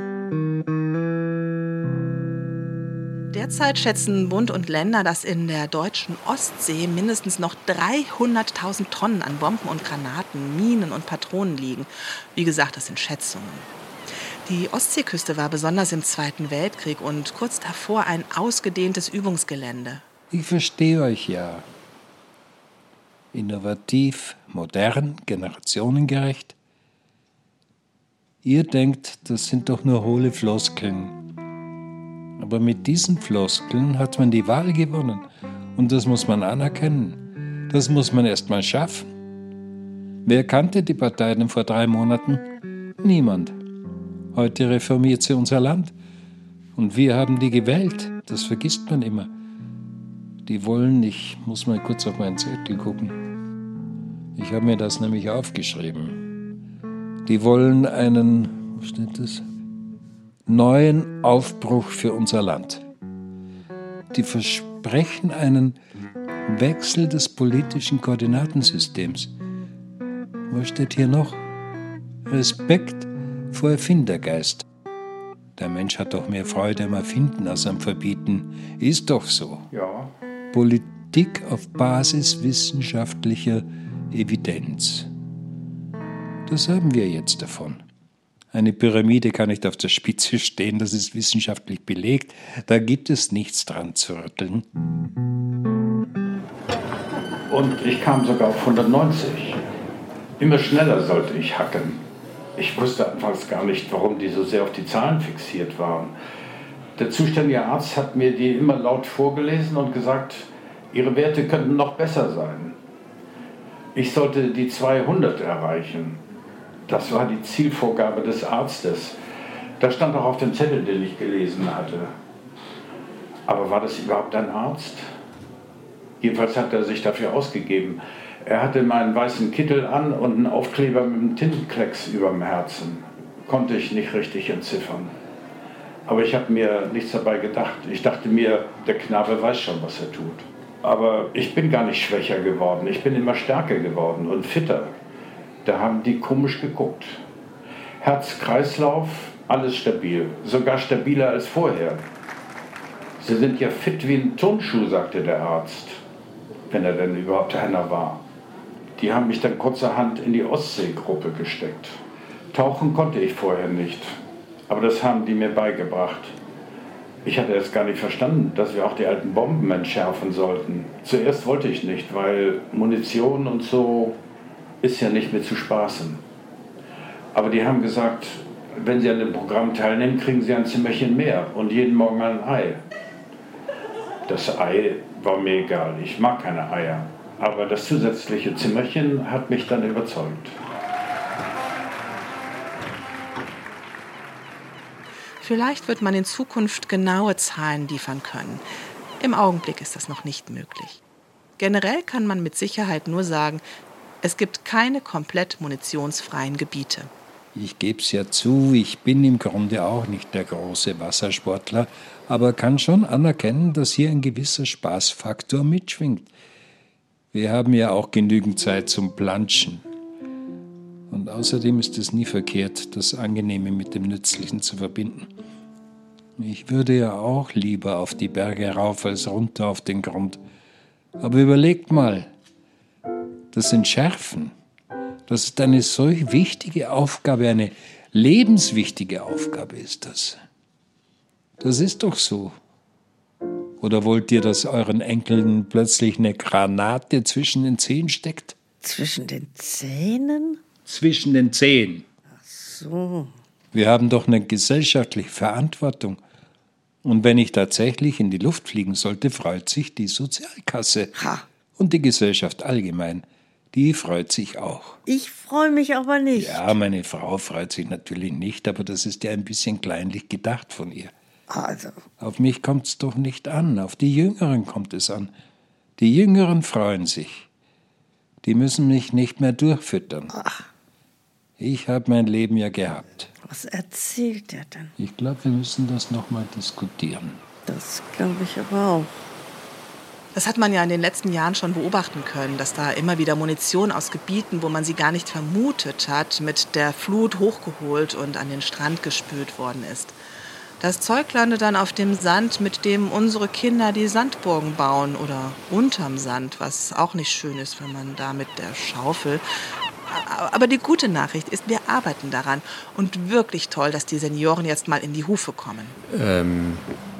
Derzeit schätzen Bund und Länder, dass in der deutschen Ostsee mindestens noch dreihunderttausend Tonnen an Bomben und Granaten, Minen und Patronen liegen. Wie gesagt, das sind Schätzungen. Die Ostseeküste war besonders im Zweiten Weltkrieg und kurz davor ein ausgedehntes Übungsgelände. Ich verstehe euch ja. Innovativ, modern, generationengerecht. Ihr denkt, das sind doch nur hohle Floskeln. Aber mit diesen Floskeln hat man die Wahl gewonnen. Und das muss man anerkennen. Das muss man erst mal schaffen. Wer kannte die Partei denn vor drei Monaten? Niemand. Heute reformiert sie unser Land. Und wir haben die gewählt. Das vergisst man immer. Die wollen, ich muss mal kurz auf meinen Zettel gucken. Ich habe mir das nämlich aufgeschrieben. Die wollen einen, wo steht das? Neuen Aufbruch für unser Land. Die versprechen einen Wechsel des politischen Koordinatensystems. Was steht hier noch? Respekt vor Erfindergeist. Der Mensch hat doch mehr Freude am Erfinden als am Verbieten. Ist doch so. Ja. Politik auf Basis wissenschaftlicher Evidenz. Das haben wir jetzt davon. Eine Pyramide kann nicht auf der Spitze stehen, das ist wissenschaftlich belegt. Da gibt es nichts dran zu rütteln. Und ich kam sogar auf hundertneunzig. Immer schneller sollte ich hacken. Ich wusste anfangs gar nicht, warum die so sehr auf die Zahlen fixiert waren. Der zuständige Arzt hat mir die immer laut vorgelesen und gesagt, ihre Werte könnten noch besser sein. Ich sollte die zweihundert erreichen. Das war die Zielvorgabe des Arztes. Das stand auch auf dem Zettel, den ich gelesen hatte. Aber war das überhaupt ein Arzt? Jedenfalls hat er sich dafür ausgegeben. Er hatte meinen weißen Kittel an und einen Aufkleber mit einem Tintenklecks überm Herzen. Konnte ich nicht richtig entziffern. Aber ich habe mir nichts dabei gedacht. Ich dachte mir, der Knabe weiß schon, was er tut. Aber ich bin gar nicht schwächer geworden. Ich bin immer stärker geworden und fitter. Da haben die komisch geguckt. Herz-Kreislauf, alles stabil. Sogar stabiler als vorher. Sie sind ja fit wie ein Turnschuh, sagte der Arzt. Wenn er denn überhaupt einer war. Die haben mich dann kurzerhand in die Ostseegruppe gesteckt. Tauchen konnte ich vorher nicht. Aber das haben die mir beigebracht. Ich hatte es gar nicht verstanden, dass wir auch die alten Bomben entschärfen sollten. Zuerst wollte ich nicht, weil Munition und so ist ja nicht mehr zu spaßen. Aber die haben gesagt, wenn Sie an dem Programm teilnehmen, kriegen Sie ein Zimmerchen mehr und jeden Morgen ein Ei. Das Ei war mir egal, ich mag keine Eier. Aber das zusätzliche Zimmerchen hat mich dann überzeugt. Vielleicht wird man in Zukunft genaue Zahlen liefern können. Im Augenblick ist das noch nicht möglich. Generell kann man mit Sicherheit nur sagen, es gibt keine komplett munitionsfreien Gebiete. Ich gebe es ja zu, ich bin im Grunde auch nicht der große Wassersportler, aber kann schon anerkennen, dass hier ein gewisser Spaßfaktor mitschwingt. Wir haben ja auch genügend Zeit zum Planschen. Und außerdem ist es nie verkehrt, das Angenehme mit dem Nützlichen zu verbinden. Ich würde ja auch lieber auf die Berge rauf als runter auf den Grund. Aber überlegt mal, das Entschärfen, das ist eine solch wichtige Aufgabe, eine lebenswichtige Aufgabe ist das. Das ist doch so. Oder wollt ihr, dass euren Enkeln plötzlich eine Granate zwischen den Zehen steckt? Zwischen den Zähnen? Zwischen den Zehen. Ach so. Wir haben doch eine gesellschaftliche Verantwortung. Und wenn ich tatsächlich in die Luft fliegen sollte, freut sich die Sozialkasse. Ha. Und die Gesellschaft allgemein. Die freut sich auch. Ich freue mich aber nicht. Ja, meine Frau freut sich natürlich nicht, aber das ist ja ein bisschen kleinlich gedacht von ihr. Also. Auf mich kommt es doch nicht an, auf die Jüngeren kommt es an. Die Jüngeren freuen sich. Die müssen mich nicht mehr durchfüttern. Ach. Ich habe mein Leben ja gehabt. Was erzählt er denn? Ich glaube, wir müssen das noch mal diskutieren. Das glaube ich aber auch. Das hat man ja in den letzten Jahren schon beobachten können, dass da immer wieder Munition aus Gebieten, wo man sie gar nicht vermutet hat, mit der Flut hochgeholt und an den Strand gespült worden ist. Das Zeug landet dann auf dem Sand, mit dem unsere Kinder die Sandburgen bauen oder unterm Sand, was auch nicht schön ist, wenn man da mit der Schaufel... Aber die gute Nachricht ist, wir arbeiten daran. Und wirklich toll, dass die Senioren jetzt mal in die Hufe kommen. Ähm,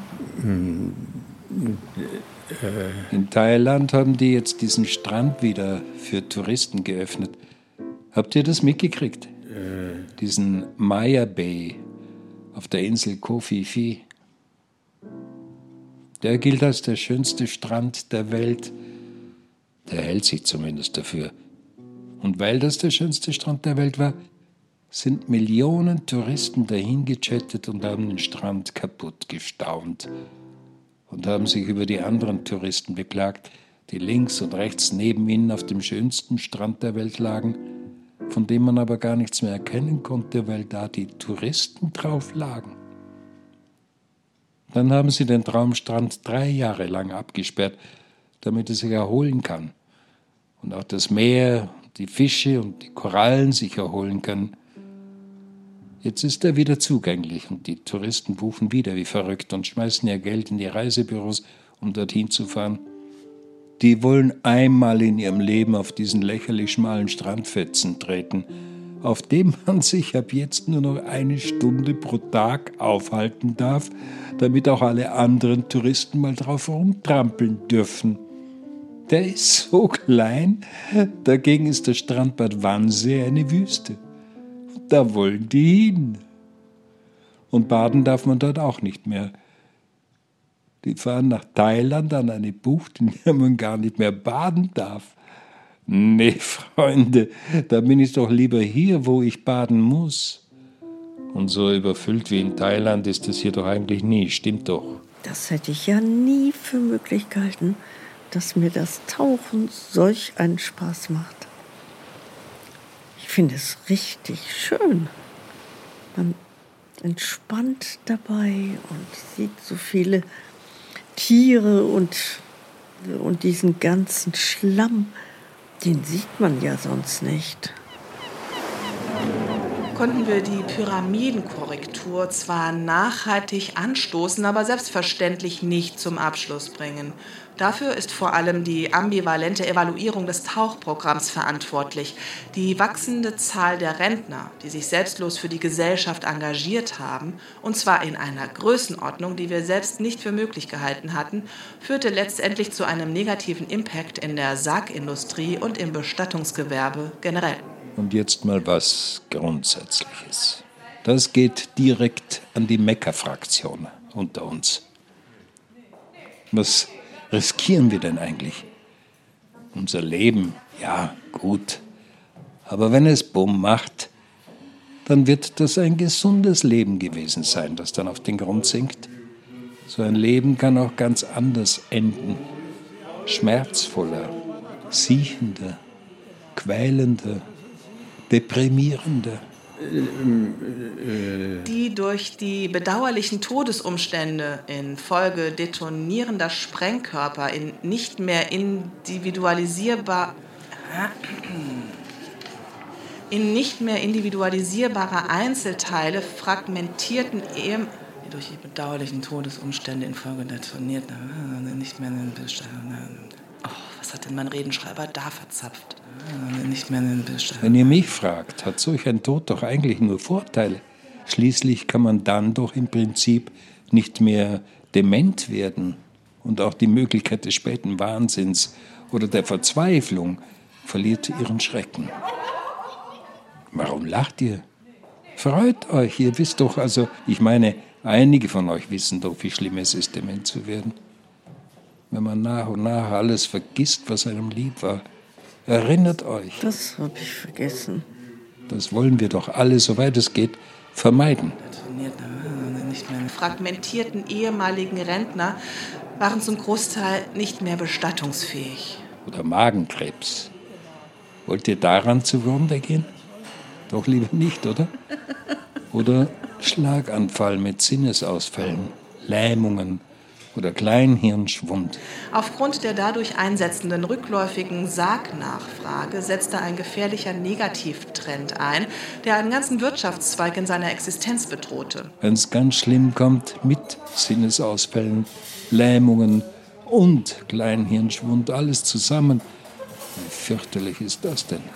äh, in Thailand haben die jetzt diesen Strand wieder für Touristen geöffnet. Habt ihr das mitgekriegt? Äh. Diesen Maya Bay auf der Insel Koh Phi Phi. Der gilt als der schönste Strand der Welt. Der hält sich zumindest dafür. Und weil das der schönste Strand der Welt war, sind Millionen Touristen dahin gechattet und haben den Strand kaputt gestaunt und haben sich über die anderen Touristen beklagt, die links und rechts neben ihnen auf dem schönsten Strand der Welt lagen, von dem man aber gar nichts mehr erkennen konnte, weil da die Touristen drauf lagen. Dann haben sie den Traumstrand drei Jahre lang abgesperrt, damit er sich erholen kann und auch das Meer, die Fische und die Korallen sich erholen können. Jetzt ist er wieder zugänglich und die Touristen buchen wieder wie verrückt und schmeißen ihr Geld in die Reisebüros, um dorthin zu fahren. Die wollen einmal in ihrem Leben auf diesen lächerlich schmalen Strandfetzen treten, auf dem man sich ab jetzt nur noch eine Stunde pro Tag aufhalten darf, damit auch alle anderen Touristen mal drauf rumtrampeln dürfen. Der ist so klein, dagegen ist der Strandbad Wannsee eine Wüste. Da wollen die hin. Und baden darf man dort auch nicht mehr. Die fahren nach Thailand an eine Bucht, in der man gar nicht mehr baden darf. Nee, Freunde, da bin ich doch lieber hier, wo ich baden muss. Und so überfüllt wie in Thailand ist es hier doch eigentlich nie, stimmt doch. Das hätte ich ja nie für möglich gehalten, dass mir das Tauchen solch einen Spaß macht. Ich finde es richtig schön. Man entspannt dabei und sieht so viele Tiere und, und diesen ganzen Schlamm, den sieht man ja sonst nicht. Konnten wir die Pyramidenkorrektur zwar nachhaltig anstoßen, aber selbstverständlich nicht zum Abschluss bringen. Dafür ist vor allem die ambivalente Evaluierung des Tauchprogramms verantwortlich. Die wachsende Zahl der Rentner, die sich selbstlos für die Gesellschaft engagiert haben, und zwar in einer Größenordnung, die wir selbst nicht für möglich gehalten hatten, führte letztendlich zu einem negativen Impact in der Sargindustrie und im Bestattungsgewerbe generell. Und jetzt mal was Grundsätzliches. Das geht direkt an die Mekka-Fraktion unter uns. Was riskieren wir denn eigentlich? Unser Leben, ja, gut. Aber wenn es Bumm macht, dann wird das ein gesundes Leben gewesen sein, das dann auf den Grund sinkt. So ein Leben kann auch ganz anders enden. Schmerzvoller, siechender, quälender, deprimierender. Die durch die bedauerlichen Todesumstände infolge detonierender Sprengkörper in nicht mehr individualisierbar in nicht mehr individualisierbare Einzelteile fragmentierten Ehe die durch die bedauerlichen Todesumstände infolge detonierter nicht mehr oh, was hat denn mein Redenschreiber da verzapft? Nicht mehr Wenn ihr mich fragt, hat solch ein Tod doch eigentlich nur Vorteile. Schließlich kann man dann doch im Prinzip nicht mehr dement werden. Und auch die Möglichkeit des späten Wahnsinns oder der Verzweiflung verliert ihren Schrecken. Warum lacht ihr? Freut euch, ihr wisst doch, also, ich meine, einige von euch wissen doch, wie schlimm es ist, dement zu werden. Wenn man nach und nach alles vergisst, was einem lieb war. Erinnert euch. Das habe ich vergessen. Das wollen wir doch alle, soweit es geht, vermeiden. Die fragmentierten ehemaligen Rentner waren zum Großteil nicht mehr bestattungsfähig. Oder Magenkrebs. Wollt ihr daran zugrunde gehen? Doch lieber nicht, oder? Oder Schlaganfall mit Sinnesausfällen, Lähmungen oder Kleinhirnschwund. Aufgrund der dadurch einsetzenden rückläufigen Sargnachfrage setzte ein gefährlicher Negativtrend ein, der einen ganzen Wirtschaftszweig in seiner Existenz bedrohte. Wenn es ganz schlimm kommt, mit Sinnesausfällen, Lähmungen und Kleinhirnschwund, alles zusammen. Wie fürchterlich ist das denn?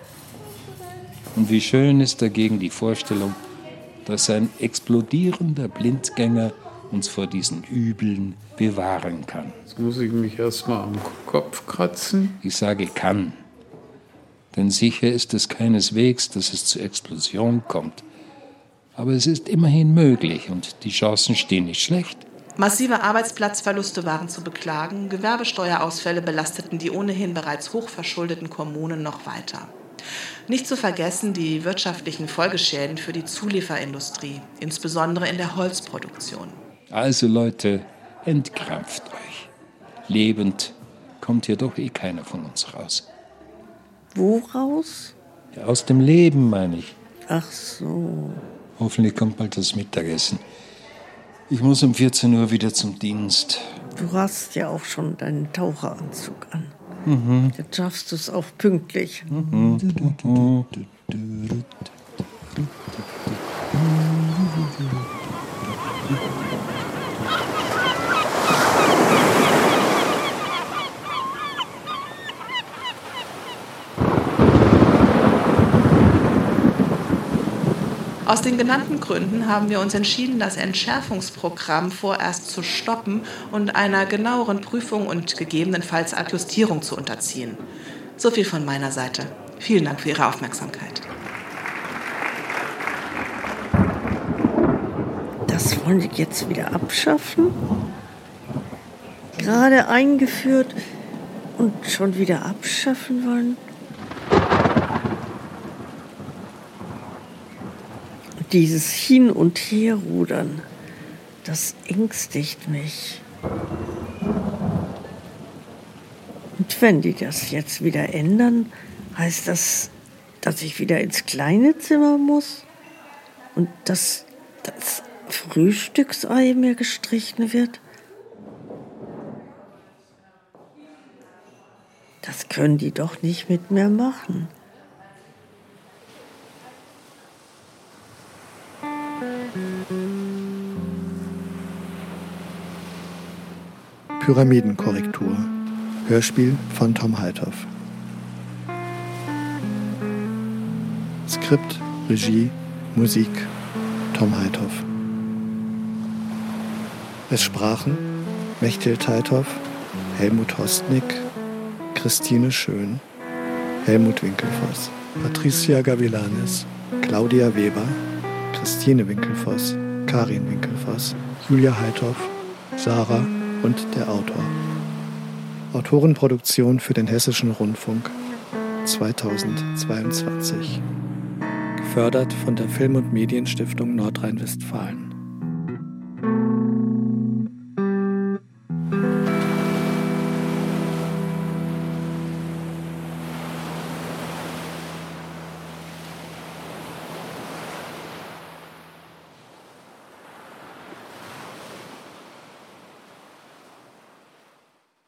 Und wie schön ist dagegen die Vorstellung, dass ein explodierender Blindgänger uns vor diesen Übeln bewahren kann. Jetzt muss ich mich erst mal am Kopf kratzen. Ich sage kann, denn sicher ist es keineswegs, dass es zur Explosion kommt. Aber es ist immerhin möglich und die Chancen stehen nicht schlecht. Massive Arbeitsplatzverluste waren zu beklagen, Gewerbesteuerausfälle belasteten die ohnehin bereits hochverschuldeten Kommunen noch weiter. Nicht zu vergessen die wirtschaftlichen Folgeschäden für die Zulieferindustrie, insbesondere in der Holzproduktion. Also Leute, entkrampft euch. Lebend kommt hier doch eh keiner von uns raus. Wo raus? Ja, aus dem Leben, meine ich. Ach so. Hoffentlich kommt bald das Mittagessen. Ich muss um vierzehn Uhr wieder zum Dienst. Du hast ja auch schon deinen Taucheranzug an. Mhm. Jetzt schaffst du es auch pünktlich. Mhm. Aus den genannten Gründen haben wir uns entschieden, das Entschärfungsprogramm vorerst zu stoppen und einer genaueren Prüfung und gegebenenfalls Adjustierung zu unterziehen. So viel von meiner Seite. Vielen Dank für Ihre Aufmerksamkeit. Das wollen Sie jetzt wieder abschaffen? Gerade eingeführt und schon wieder abschaffen wollen? Dieses Hin- und Herrudern, das ängstigt mich. Und wenn die das jetzt wieder ändern, heißt das, dass ich wieder ins kleine Zimmer muss und dass das Frühstücksei mir gestrichen wird? Das können die doch nicht mit mir machen. Pyramidenkorrektur. Hörspiel von Tom Heithoff. Skript, Regie, Musik Tom Heithoff. Es sprachen Mechthild Heithoff, Helmut Hostnick, Christine Schön, Helmut Winkelfoss, Patricia Gavilanes, Claudia Weber, Christine Winkelfoss, Karin Winkelfoss, Julia Heithoff, Sarah und der Autor. Autorenproduktion für den Hessischen Rundfunk zweitausendzweiundzwanzig. gefördert von der Film- und Medienstiftung Nordrhein-Westfalen.